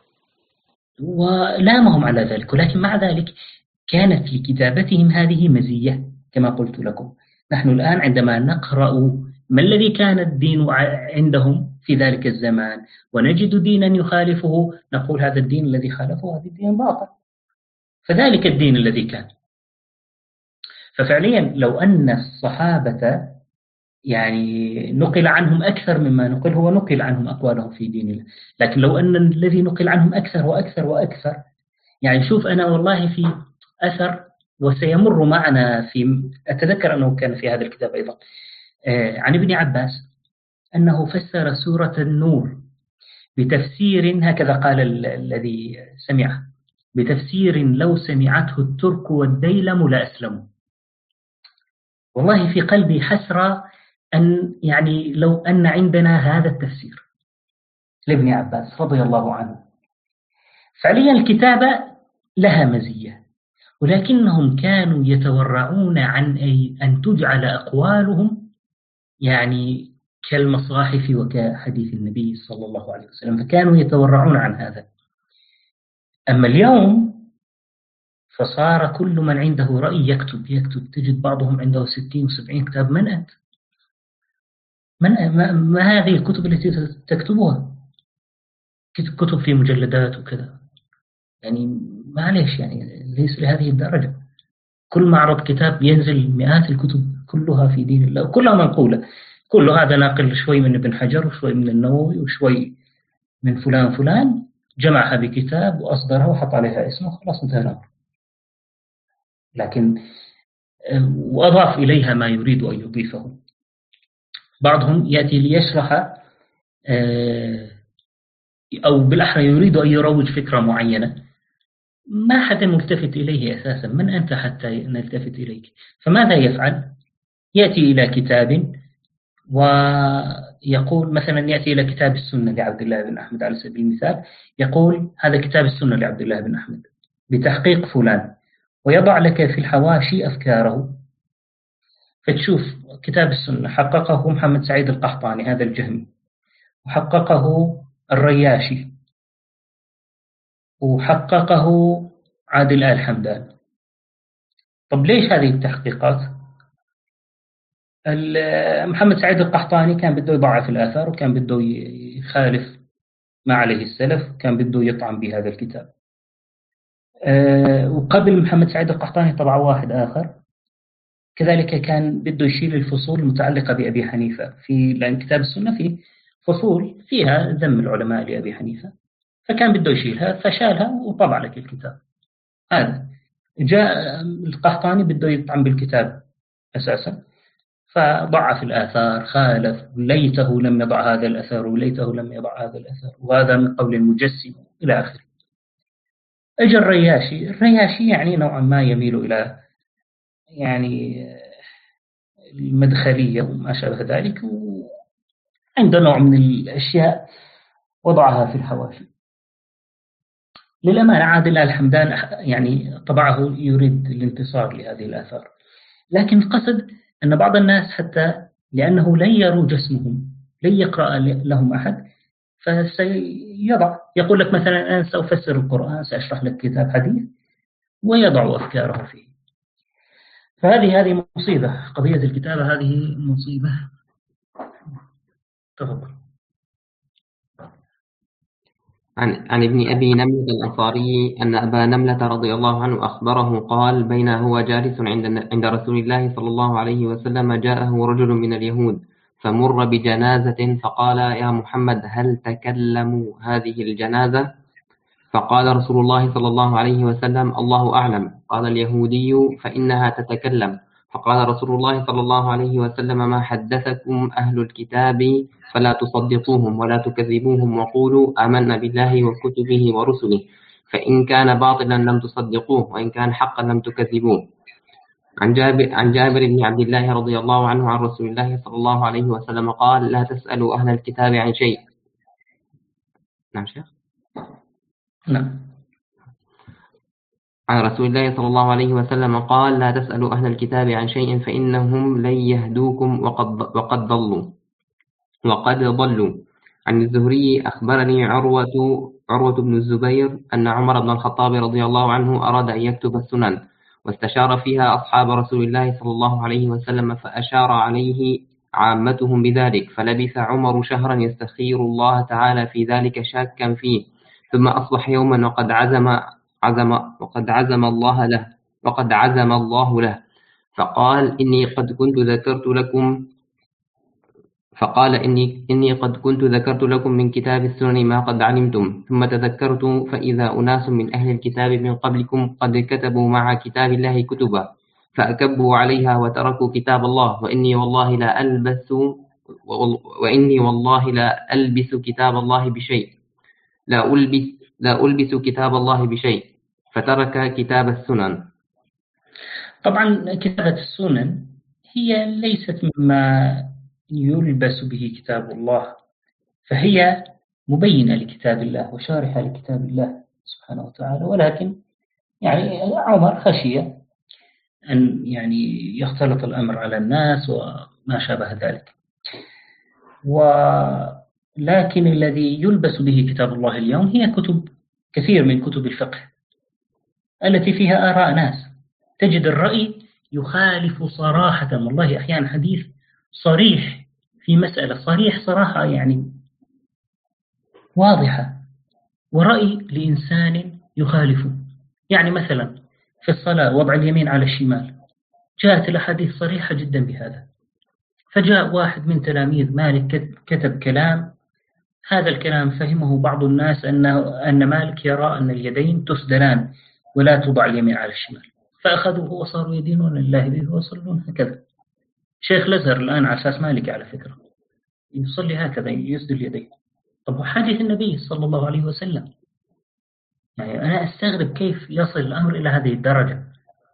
B: ولامهم على ذلك، ولكن مع ذلك كانت لكتابتهم هذه مزية. كما قلت لكم نحن الآن عندما نقرأ ما الذي كان الدين عندهم في ذلك الزمان ونجد دينا يخالفه، نقول هذا الدين الذي خالفه هذا الدين باطل، فذلك الدين الذي كان. ففعليا لو أن الصحابة يعني نقل عنهم أكثر مما نقل، هو نقل عنهم أقوالهم في دين الله، لكن لو أن الذي نقل عنهم أكثر وأكثر وأكثر، يعني شوف أنا والله في أثر وسيمر معنا في، أتذكر أنه كان في هذا الكتاب أيضا عن ابن عباس أنه فسر سورة النور بتفسير، هكذا قال الذي سمعه، بتفسير لو سمعته الترك والديلم لأسلموا. والله في قلبي حسرة أن يعني لو أن عندنا هذا التفسير لابن عباس رضي الله عنه. فعليا الكتابة لها مزية، ولكنهم كانوا يتورعون عن أي أن تجعل أقوالهم يعني كالمصاحف وكحديث النبي صلى الله عليه وسلم، فكانوا يتورعون عن هذا. أما اليوم فصار كل من عنده رأي يكتب يكتب تجد بعضهم عنده ستين وسبعين كتاب. من أنت؟ من ما, ما هذه الكتب التي تكتبها؟ كتب في مجلدات وكذا، يعني معليش، يعني ليس لهذه الدرجة. كل معرض كتاب ينزل مئات الكتب كلها في دين الله وكلها منقولة، كل هذا ناقل شوي من ابن حجر وشوي من النووي وشوي من فلان فلان، جمعها بكتاب وأصدرها وحط عليها اسمه، خلاص انتهى الأمر. لكن وأضاف إليها ما يريد أن يضيفه. بعضهم يأتي ليشرح أو بالأحرى يريد أن يروج فكرة معينة، ما حد ملتفت إليه أساسا. من أنت حتى نلتفت إليك؟ فماذا يفعل؟ يأتي إلى كتاب ويقول مثلا، يأتي إلى كتاب السنة لعبد الله بن أحمد على سبيل المثال، يقول هذا كتاب السنة لعبد الله بن أحمد بتحقيق فلان، ويضع لك في الحواشي أفكاره. فتشوف كتاب السنة حققه محمد سعيد القحطاني هذا الجهمي، وحققه الرياشي، وحققه عادل آل حمدان. طب ليش هذه التحقيقات؟ محمد سعيد القحطاني كان بده يضعف الآثار، وكان بده يخالف ما عليه السلف، كان بده يطعن بهذا الكتاب. وقبل محمد سعيد القحطاني طبع واحد آخر كذلك كان بده يشيل الفصول المتعلقة بأبي حنيفة، في لأن كتاب السنة فيه فصول فيها ذم العلماء لأبي حنيفة، فكان بده يشيلها فشالها وطبع لك الكتاب. هذا جاء القحطاني بده يطعن بالكتاب أساسا، فضعف الآثار، خالف، ليته لم يضع هذا الأثر وليته لم يضع هذا الأثر، وهذا من قول المجسم إلى آخره. أجى الرياشي، الرياشي يعني نوعا ما يميل إلى يعني المدخلية وما شابه ذلك، وعنده نوع من الأشياء وضعها في الحواشي. للأمانة عادل آل حمدان يعني طبعه يريد الانتصار لهذه الآثار، لكن القصد أن بعض الناس حتى لأنه لن يروج اسمهم، لن يقرأ لهم أحد، فسيضع يقول لك مثلا أنا سأفسر القرآن، سأشرح لك كتاب حديث، ويضع أفكاره فيه. فهذه هذه مصيبة، قضية الكتابة هذه مصيبة. تفضل.
D: عن عن ابن أبي نملة الأنصاري أن أبا نملة رضي الله عنه أخبره قال: بين هو جالس عند عند رسول الله صلى الله عليه وسلم جاءه رجل من اليهود فمر بجنازة فقال: يا محمد هل تكلموا هذه الجنازة؟ فقال رسول الله صلى الله عليه وسلم: الله أعلم. قال اليهودي: فإنها تتكلم. فقال رسول الله صلى الله عليه وسلم: ما حدثكم أهل الكتاب فلا تصدقوهم ولا تكذبوهم، وقولوا آمنا بالله وكتبه ورسله، فإن كان باطلا لم تصدقوه، وإن كان حقا لم تكذبوه. عن جابر, عن جابر بن عبد الله رضي الله عنه عن رسول الله صلى الله عليه وسلم قال: لا تسألوا أهل الكتاب عن شيء. نعم شيخ.
B: نعم.
D: عن رسول الله صلى الله عليه وسلم قال: لا تسألوا أهل الكتاب عن شيء فإنهم لن يهدوكم وقد, وقد ضلوا وقد ضلوا. عن الزهري أخبرني عروة عروة بن الزبير أن عمر بن الخطاب رضي الله عنه أراد أن يكتب السنن، واستشار فيها أصحاب رسول الله صلى الله عليه وسلم، فأشار عليه عامتهم بذلك، فلبث عمر شهرا يستخير الله تعالى في ذلك شاكا فيه، ثم أصبح يوما وقد عزم عزم وقد عزم الله له وقد عزم الله له، فقال: إني قد كنت ذكرت لكم فقال إني, إني قد كنت ذكرت لكم من كتاب السنن ما قد علمتم، ثم تذكرت فإذا أناس من أهل الكتاب من قبلكم قد كتبوا مع كتاب الله كتبا فأكبوا عليها وتركوا كتاب الله، وإني والله لا ألبس وإني والله لا ألبس كتاب الله بشيء لا ألبس لا ألبس كتاب الله بشيء فترك كتاب السنن.
B: طبعا كتابة السنن هي ليست مما يلبس به كتاب الله، فهي مبينة لكتاب الله وشارحة لكتاب الله سبحانه وتعالى، ولكن يعني عمر خشي أن يعني يختلط الأمر على الناس وما شابه ذلك. ولكن الذي يلبس به كتاب الله اليوم هي كتب كثير من كتب الفقه التي فيها آراء ناس، تجد الرأي يخالف صراحة، والله أحيانا حديث صريح في مسألة صريح صراحة يعني واضحة، ورأي لإنسان يخالفه. يعني مثلا في الصلاة وضع اليمين على الشمال، جاءت الأحاديث صريحة جدا بهذا، فجاء واحد من تلاميذ مالك كتب كلام، هذا الكلام فهمه بعض الناس أنه أن مالك يرى أن اليدين تسدلان ولا توضع اليمين على الشمال، فأخذوه وصاروا يدينون لله به ويصلون هكذا. شيخ الأزهر الآن على أساس مالكي على فكرة يصلي هكذا يسدل يديه. طب وحديث النبي صلى الله عليه وسلم، يعني أنا أستغرب كيف يصل الأمر إلى هذه الدرجة.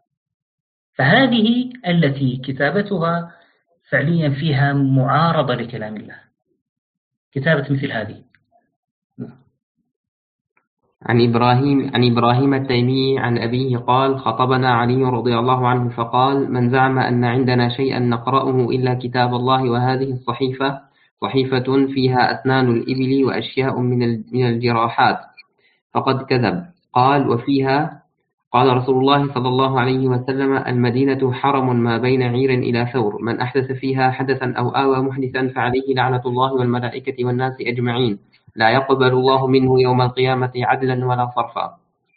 B: فهذه التي كتابتها فعليا فيها معارضة لكلام الله، كتابة مثل هذه.
D: عن إبراهيم عن إبراهيم التيمي عن أبيه قال: خطبنا علي رضي الله عنه فقال: من زعم أن عندنا شيئا نقرأه إلا كتاب الله وهذه الصحيفة صحيفة فيها أسنان الإبل وأشياء من من الجراحات فقد كذب. قال: وفيها قال رسول الله صلى الله عليه وسلم: المدينة حرم ما بين عير إلى ثور، من أحدث فيها حدثا أو آوى محدثا فعليه لعنة الله والملائكة والناس أجمعين، لا يقبل الله منه يوم القيامة عدلا ولا صرفا.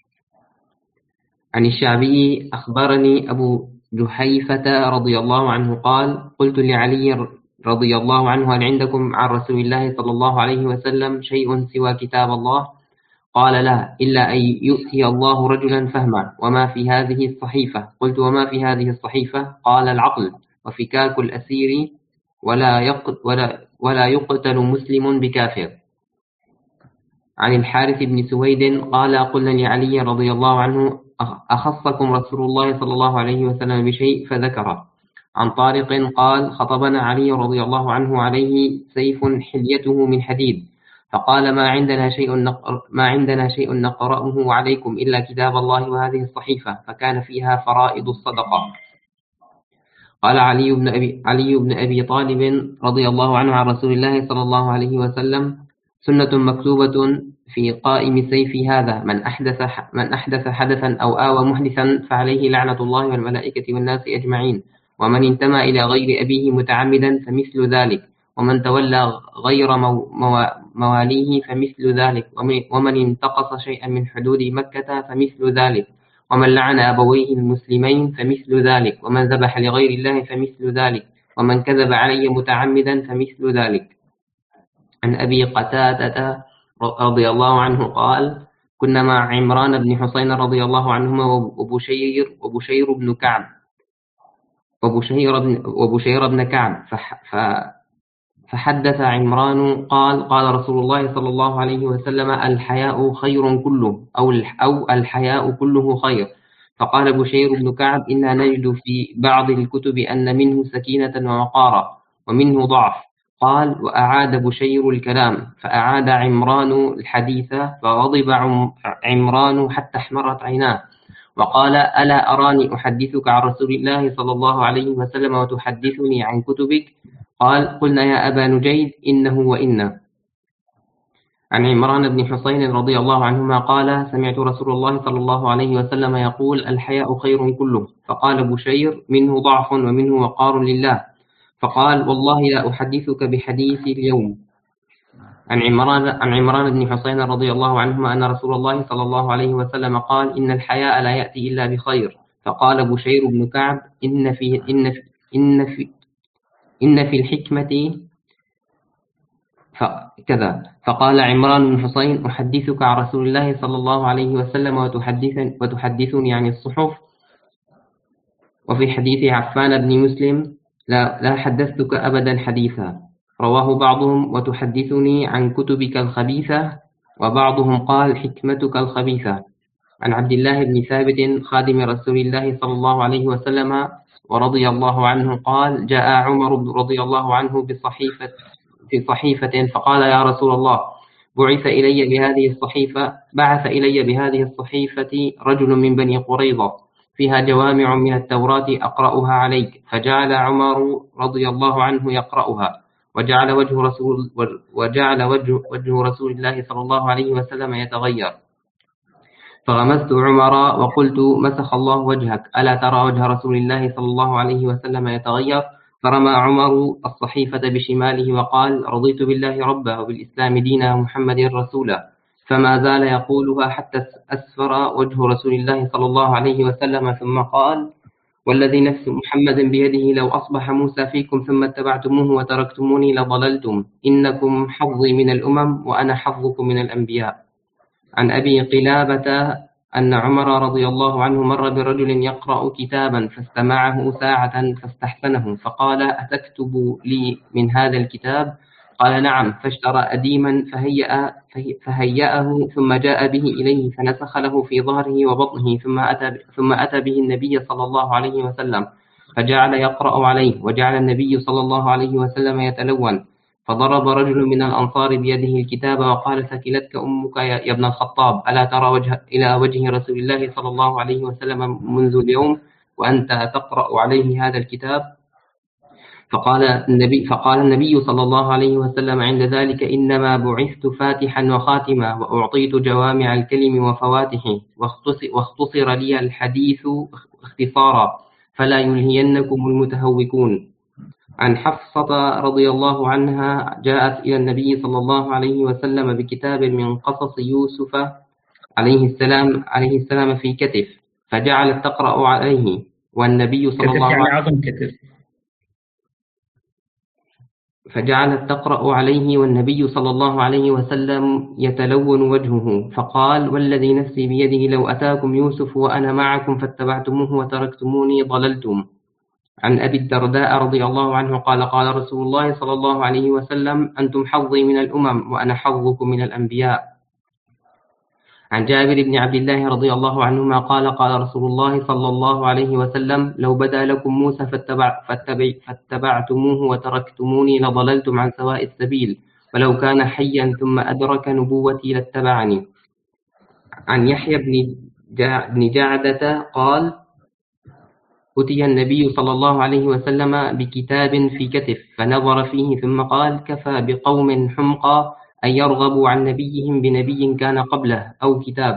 D: عن الشعبي: أخبرني أبو جحيفة رضي الله عنه قال: قلت لعلي رضي الله عنه: هل عندكم عن رسول الله صلى الله عليه وسلم شيء سوى كتاب الله؟ قال: لا، إلا أن يؤتي الله رجلا فهما. وما في هذه الصحيفة؟ قلت: وما في هذه الصحيفة؟ قال: العقل وفكاك الأسير ولا يقتل, ولا ولا يقتل مسلم بكافر. عن الحارث بن سويد قال: قلنا لعلي رضي الله عنه: أخصكم رسول الله صلى الله عليه وسلم بشيء؟ فذكره. عن طارق قال: خطبنا علي رضي الله عنه عليه سيف حليته من حديد، فقال: ما عندنا شيء نقر ما عندنا شيء نقرأه عليكم إلا كتاب الله وهذه الصحيفة، فكان فيها فرائض الصدقة. قال علي بن أبي علي بن أبي طالب رضي الله عنه عن رسول الله صلى الله عليه وسلم: سنة مكتوبة في قائم سيف هذا، من أحدث من أحدث حدثا أو آوى محدثا فعليه لعنة الله والملائكة والناس أجمعين، ومن انتمى إلى غير أبيه متعمدا فمثل ذلك، ومن تولى غير مو مو مواليه فمثل ذلك، ومن انتقص شيئا من حدود مكة فمثل ذلك، ومن لعن أبويه المسلمين فمثل ذلك، ومن ذبح لغير الله فمثل ذلك، ومن كذب علي متعمدا فمثل ذلك. عن أبي قتادة رضي الله عنه قال: كنا مع عمران بن حسين رضي الله عنهما وبشير وبشير بن كعب وبشير بن وبشير بن كعب ف فحدث عمران قال: قال رسول الله صلى الله عليه وسلم: الحياء خير كله، أو أو الحياء كله خير. فقال بشير بن كعب: إنا نجد في بعض الكتب أن منه سكينة ووقارا ومنه ضعف. قال: وأعاد بشير الكلام، فأعاد عمران الحديث، فغضب عمران حتى احمرت عيناه، وقال: ألا أراني أحدثك عن رسول الله صلى الله عليه وسلم وتحدثني عن كتبك؟ قال: قلنا يا أبا نجيد إنه وإنا. عن عمران بن حسين رضي الله عنهما قال: سمعت رسول الله صلى الله عليه وسلم يقول: الحياء خير كله. فقال بشير: منه ضعف ومنه وقار لله. فقال: والله لا أحدثك بحديث اليوم. عن عمران عن عمران بن حسين رضي الله عنهما أن رسول الله صلى الله عليه وسلم قال: إن الحياء لا يأتي إلا بخير. فقال بشير بن كعب: إن في إن في إن في إن في الحكمة كذا. فقال عمران بن حسين: أحدثك عن رسول الله صلى الله عليه وسلم وتحدث وتحدثني عن الصحف. وفي حديث عفان بن مسلم: لا, لا حدثتك أبدا حديثا. رواه بعضهم: وتحدثني عن كتبك الخبيثة، وبعضهم قال: حكمتك الخبيثة. عن عبد الله بن ثابت خادم رسول الله صلى الله عليه وسلم ورضي الله عنه قال: جاء عمر رضي الله عنه بصحيفة في صحيفة فقال: يا رسول الله، بعث إلي بهذه الصحيفة بعث إلي بهذه الصحيفة رجل من بني قريظة فيها جوامع من التوراة أقرأها عليك. فجعل عمر رضي الله عنه يقرأها، وجعل وجه رسول وجعل وجه, وجه رسول الله صلى الله عليه وسلم يتغير. فغمزت عمر وقلت: مسخ الله وجهك، ألا ترى وجه رسول الله صلى الله عليه وسلم يتغير؟ فرمى عمر الصحيفة بشماله وقال: رضيت بالله ربا وبالإسلام دينا ومحمد رسولا. فما زال يقولها حتى أسفر وجه رسول الله صلى الله عليه وسلم، ثم قال: والذي نفس محمد بيده لو أصبح موسى فيكم ثم اتبعتموه وتركتموني لضللتم، إنكم حظي من الأمم وأنا حظكم من الأنبياء. عن أبي قلابة أن عمر رضي الله عنه مر برجل يقرأ كتابا فاستمعه ساعة فاستحسنه، فقال: أتكتب لي من هذا الكتاب؟ قال: نعم. فاشترى أديما فهيأ فهيأه ثم جاء به إليه فنسخ له في ظهره وبطنه، ثم أتى, ثم أتى به النبي صلى الله عليه وسلم فجعل يقرأ عليه، وجعل النبي صلى الله عليه وسلم يتلون. فضرب رجل من الأنصار بيده الكتاب وقال: ثكلتك أمك يا ابن الخطاب، ألا ترى وجه إلى وجه رسول الله صلى الله عليه وسلم منذ اليوم وأنت تقرأ عليه هذا الكتاب؟ فقال النبي, فقال النبي صلى الله عليه وسلم عند ذلك: إنما بعثت فاتحا وخاتما، وأعطيت جوامع الكلم وفواتحه، واختصر لي الحديث اختصارا، فلا يلهينكم المتهوكون. عن حفصة رضي الله عنها جاءت إلى النبي صلى الله عليه وسلم بكتاب من قصص يوسف عليه السلام عليه السلام في كتف، فجعلت تقرأ عليه والنبي صلى الله عليه
B: يعني عظم كتف
D: فجعلت تقرأ عليه والنبي صلى الله عليه وسلم يتلون وجهه، فقال: والذي نفسي بيده لو أتاكم يوسف وأنا معكم فاتبعتموه وتركتموني ضللتم. عن أبي الدرداء رضي الله عنه قال: قال رسول الله صلى الله عليه وسلم: أنتم حظي من الأمم وأنا حظكم من الأنبياء. عن جابر بن عبد الله رضي الله عنهما قال: قال رسول الله صلى الله عليه وسلم: لو بدا لكم موسى فاتبع فاتبع فاتبعتموه وتركتموني لضللتم عن سواء السبيل، ولو كان حيا ثم أدرك نبوتي لاتبعني. عن يحيى بن جعدة قال: أتي النبي صلى الله عليه وسلم بكتاب في كتف فنظر فيه ثم قال: كفى بقوم حمقى أن يرغبوا عن نبيهم بنبي كان قبله أو كتاب.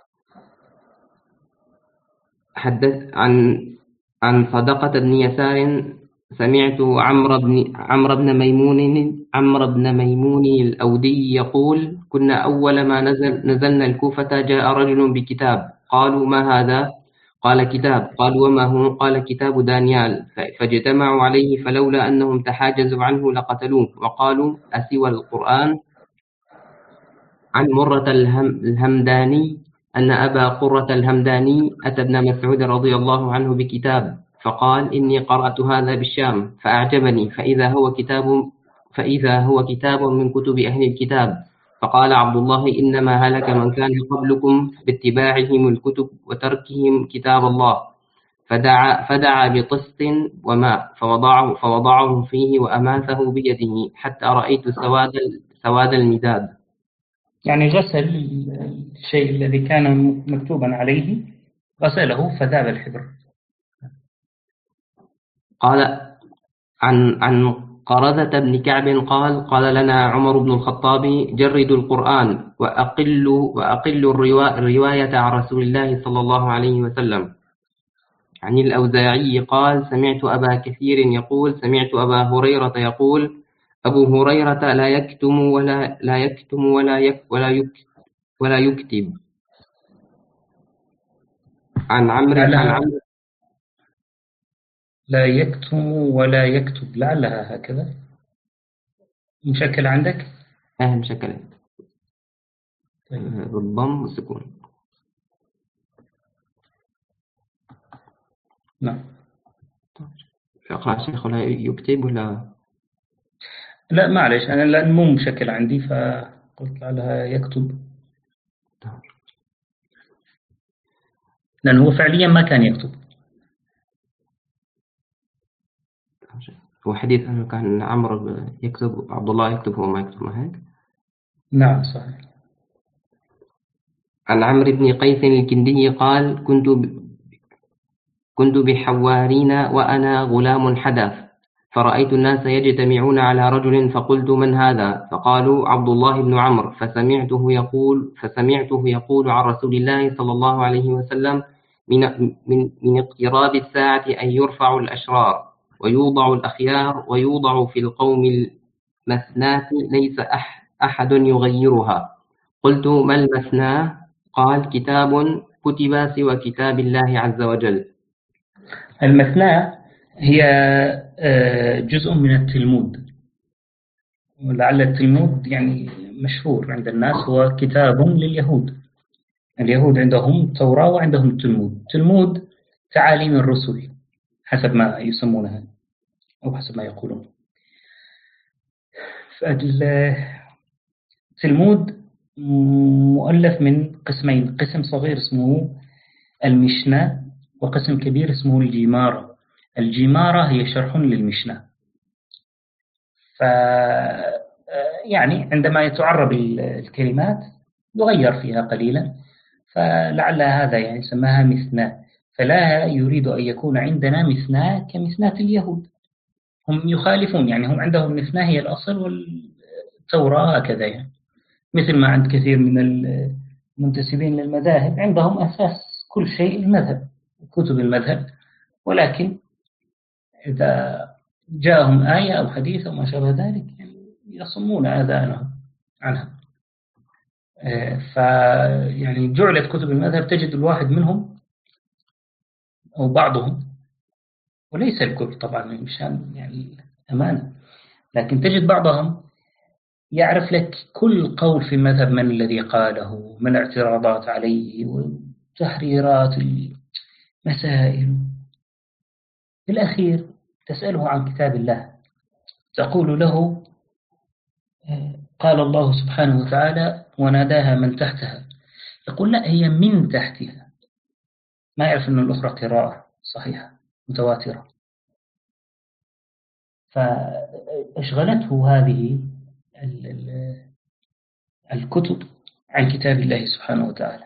D: حدث عن عن صدقة بن يسار: سمعت عمرو بن عمرو بن ميمون عمرو بن ميمون الأودي يقول: كنا أول ما نزل نزلنا الكوفة جاء رجل بكتاب، قالوا: ما هذا؟ قال: كتاب. قالوا: وما هو؟ قال: كتاب دانيال. فاجتمعوا عليه، فلولا أنهم تحاجزوا عنه لقتلوه، وقالوا: أسوى القرآن؟ عن مرة الهمداني أن أبا قرة الهمداني أتى ابن مسعود رضي الله عنه بكتاب، فقال: إني قرأت هذا بالشام فأعجبني، فإذا هو كتاب فإذا هو كتاب من كتب أهل الكتاب. فقال عبد الله: إنما هلك من كان قبلكم باتباعهم الكتب وتركهم كتاب الله. فدعا, فدعا بطست وماء فوضعه, فوضعه فيه وأماته بيده حتى رأيت سواد, سواد المداد.
B: يعني غسل الشيء الذي كان مكتوبا عليه، غسله فذاب الحبر.
D: قال عن عن قرظة بن كعب قال: قال لنا عمر بن الخطاب: جردوا القرآن وأقلوا وأقلوا الرواية عن رسول الله صلى الله عليه وسلم. عن الأوزاعي قال: سمعت أبا كثير يقول: سمعت أبا هريرة يقول: أبو هريرة لا يكتم ولا لا يكتم ولا يك ولا يك ولا يكتب. عن عمرو عن عمرو
B: لا يكتم ولا يكتب، لعلها هكذا مشكل عندك.
D: أهم شكلين بالضم والسكون.
B: نعم.
D: أقرأ شيخ ولا يكتب ولا؟
B: لا معلش، أنا لأن مو مشكل عندي فقلت لها يكتب، لأنه هو فعليا ما كان يكتب.
D: هو حديث أنه كان عمرو يكتب، عبد الله يكتب هو ما يكتب، ما هيك؟
B: نعم صحيح.
D: عن عمرو بن قيس الكندي قال: كنت ب... كنت بحوارين وأنا غلام حدث، فرأيت الناس يجتمعون على رجل فقلت: من هذا؟ فقالوا: عبد الله بن عمرو. فسمعته يقول فسمعته يقول عن رسول الله صلى الله عليه وسلم: من من من اقتراب الساعة أن يرفع الأشرار ويوضع الأخيار ويوضع في القوم المثناة ليس أح أحد يغيرها. قلت: ما المثناة؟ قال: كتاب كتب سوى كتاب الله عز وجل.
B: المثناة هي جزء من التلمود، ولعل التلمود يعني مشهور عند الناس، هو كتاب لليهود. اليهود عندهم التوراة وعندهم التلمود. التلمود تعاليم الرسل حسب ما يسمونها أو حسب ما يقولون. التلمود مؤلف من قسمين: قسم صغير اسمه المشنة، وقسم كبير اسمه الجمارة. الجمارة هي شرح للمشنة. ف يعني عندما يتعرب الكلمات يغير فيها قليلا، فلعل هذا يعني سماها مثنى. فلا يريد أن يكون عندنا مثنى كمثناة اليهود، هم يخالفون، يعني هم عندهم مثنى هي الأصل والتوراة هكذا، يعني مثل ما عند كثير من المنتسبين للمذاهب عندهم أساس كل شيء المذهب، كتب المذهب، ولكن إذا جاءهم آية أو حديث أو ما شابه ذلك يعني يصمون آذانهم عنها. فيعني جعلت كتب المذهب تجد الواحد منهم أو بعضهم، وليس الكل طبعا مشان يعني أمانة، لكن تجد بعضهم يعرف لك كل قول في المذهب، من الذي قاله، من الاعتراضات عليه وتحريرات المسائل. في الأخير تسأله عن كتاب الله، تقول له: قال الله سبحانه وتعالى وناداها من تحتها، يقول: لا، هي من تحتها، ما يعرف أن الأخرى قراءة صحيحة متواترة. فأشغلته هذه الكتب عن كتاب الله سبحانه وتعالى.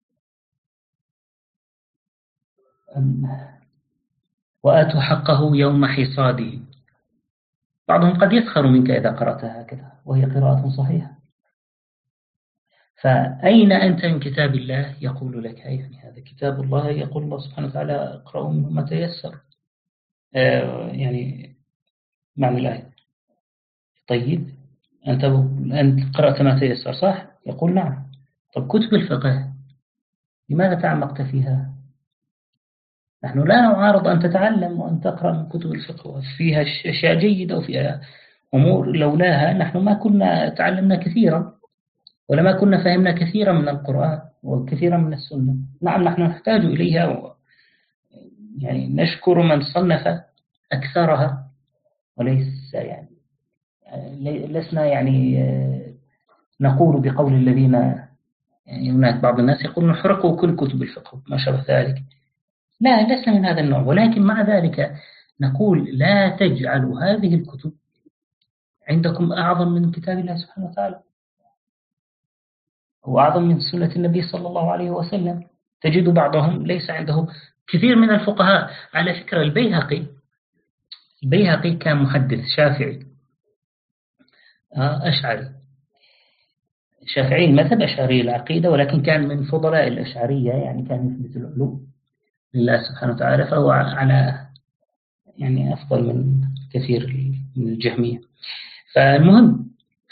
B: وآتوا حقه يوم حصاده. بعضهم قد يسخر منك إذا قرأتها هكذا وهي قراءة صحيحة. فأين أنت من كتاب الله؟ يقول لك: يعني هذا كتاب الله، يقول الله سبحانه وتعالى: اقرأوا منه ما تيسر. آه يعني معنى الآية. طيب أنت أنت قرأت ما تيسر صح؟ يقول: نعم. طب كتب الفقه لماذا تعمقت فيها؟ نحن لا نعارض أن تتعلم وأن تقرأ من كتب الفقه، فيها أشياء جيدة وفيها أمور لولاها نحن ما كنا تعلمنا كثيرا، ولا ما كنا فهمنا كثيرا من القرآن وكثيرا من السنة. نعم نحن نحتاج إليها، و يعني نشكر من صنف أكثرها، وليس يعني لسنا يعني نقول بقول الذين يعني هناك بعض الناس يقولون نحرقوا كل كتب الفقه ما شابه ذلك. لا، لسنا من هذا النوع، ولكن مع ذلك نقول: لا تجعلوا هذه الكتب عندكم أعظم من كتاب الله سبحانه وتعالى وأعظم من سنة النبي صلى الله عليه وسلم. تجد بعضهم ليس عنده كثير من الفقهاء. على فكرة البيهقي البيهقي كان محدث شافعي أشعري شافعي المذهب، أشعري العقيدة، ولكن كان من فضلاء الأشعرية، يعني كان يثبت العلوم لله سبحانه وتعالى، فهو على يعني أفضل من كثير من الجهمية. فالمهم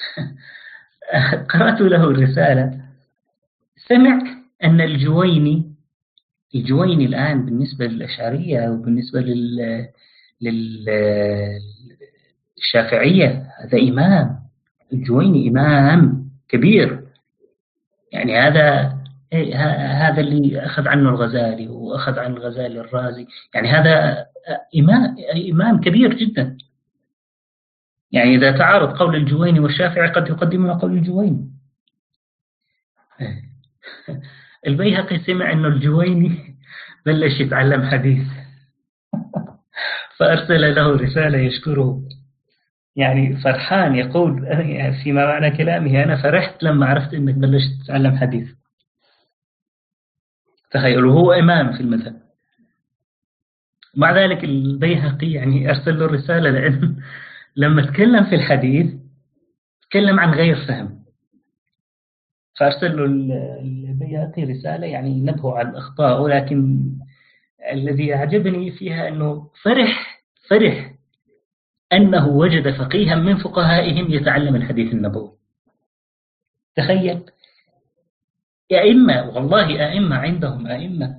B: قرأت له الرسالة، سمع أن الجويني الجويني الآن بالنسبة للأشعرية وبالنسبة لل للشافعية هذا إمام الجويني إمام كبير، يعني هذا هذا اللي أخذ عنه الغزالي وأخذ عن الغزالي الرازي، يعني هذا إمام إمام كبير جدا. يعني إذا تعارض قول الجويني والشافعي قد يقدمون قول الجويني. البيهقي سمع أنه الجويني بلش يتعلم حديث فأرسل له رسالة يشكره، يعني فرحان يقول فيما معنى كلامه: أنا فرحت لما عرفت أنك بلشت تتعلم حديث. تخيلوا، هو إمام في المذهب. مع ذلك البيهقي يعني أرسل له الرسالة لأن لما تكلم في الحديث تكلم عن غير فهم، فأرسل له البيهقي رسالة يعني نبهه عن الأخطاء. ولكن الذي أعجبني فيها أنه فرح فرح أنه وجد فقيها من فقهائهم يتعلم الحديث النبوي. تخيل، أئمة، والله أئمة، عندهم أئمة.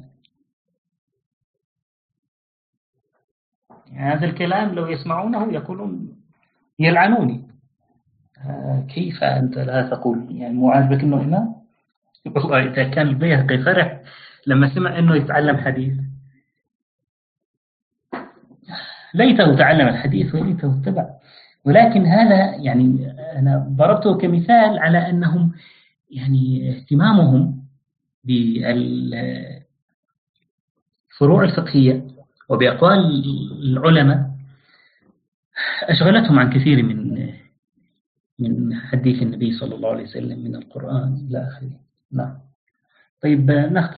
B: يعني هذا الكلام لو يسمعونه يقولون يلعنوني، كيف أنت لا تقول يعني مو عاجبك إنه إمام؟ والله إذا كان البيهقي فرح لما سمع إنه يتعلم حديث، ليته تعلم الحديث وليته اتبع. ولكن هذا يعني أنا ضربته كمثال على أنهم يعني اهتمامهم بالفروع الفقهية وبأقوال العلماء أشغلتهم عن كثير من من حديث النبي صلى الله عليه وسلم من القرآن إلى آخره. نعم. طيب نختم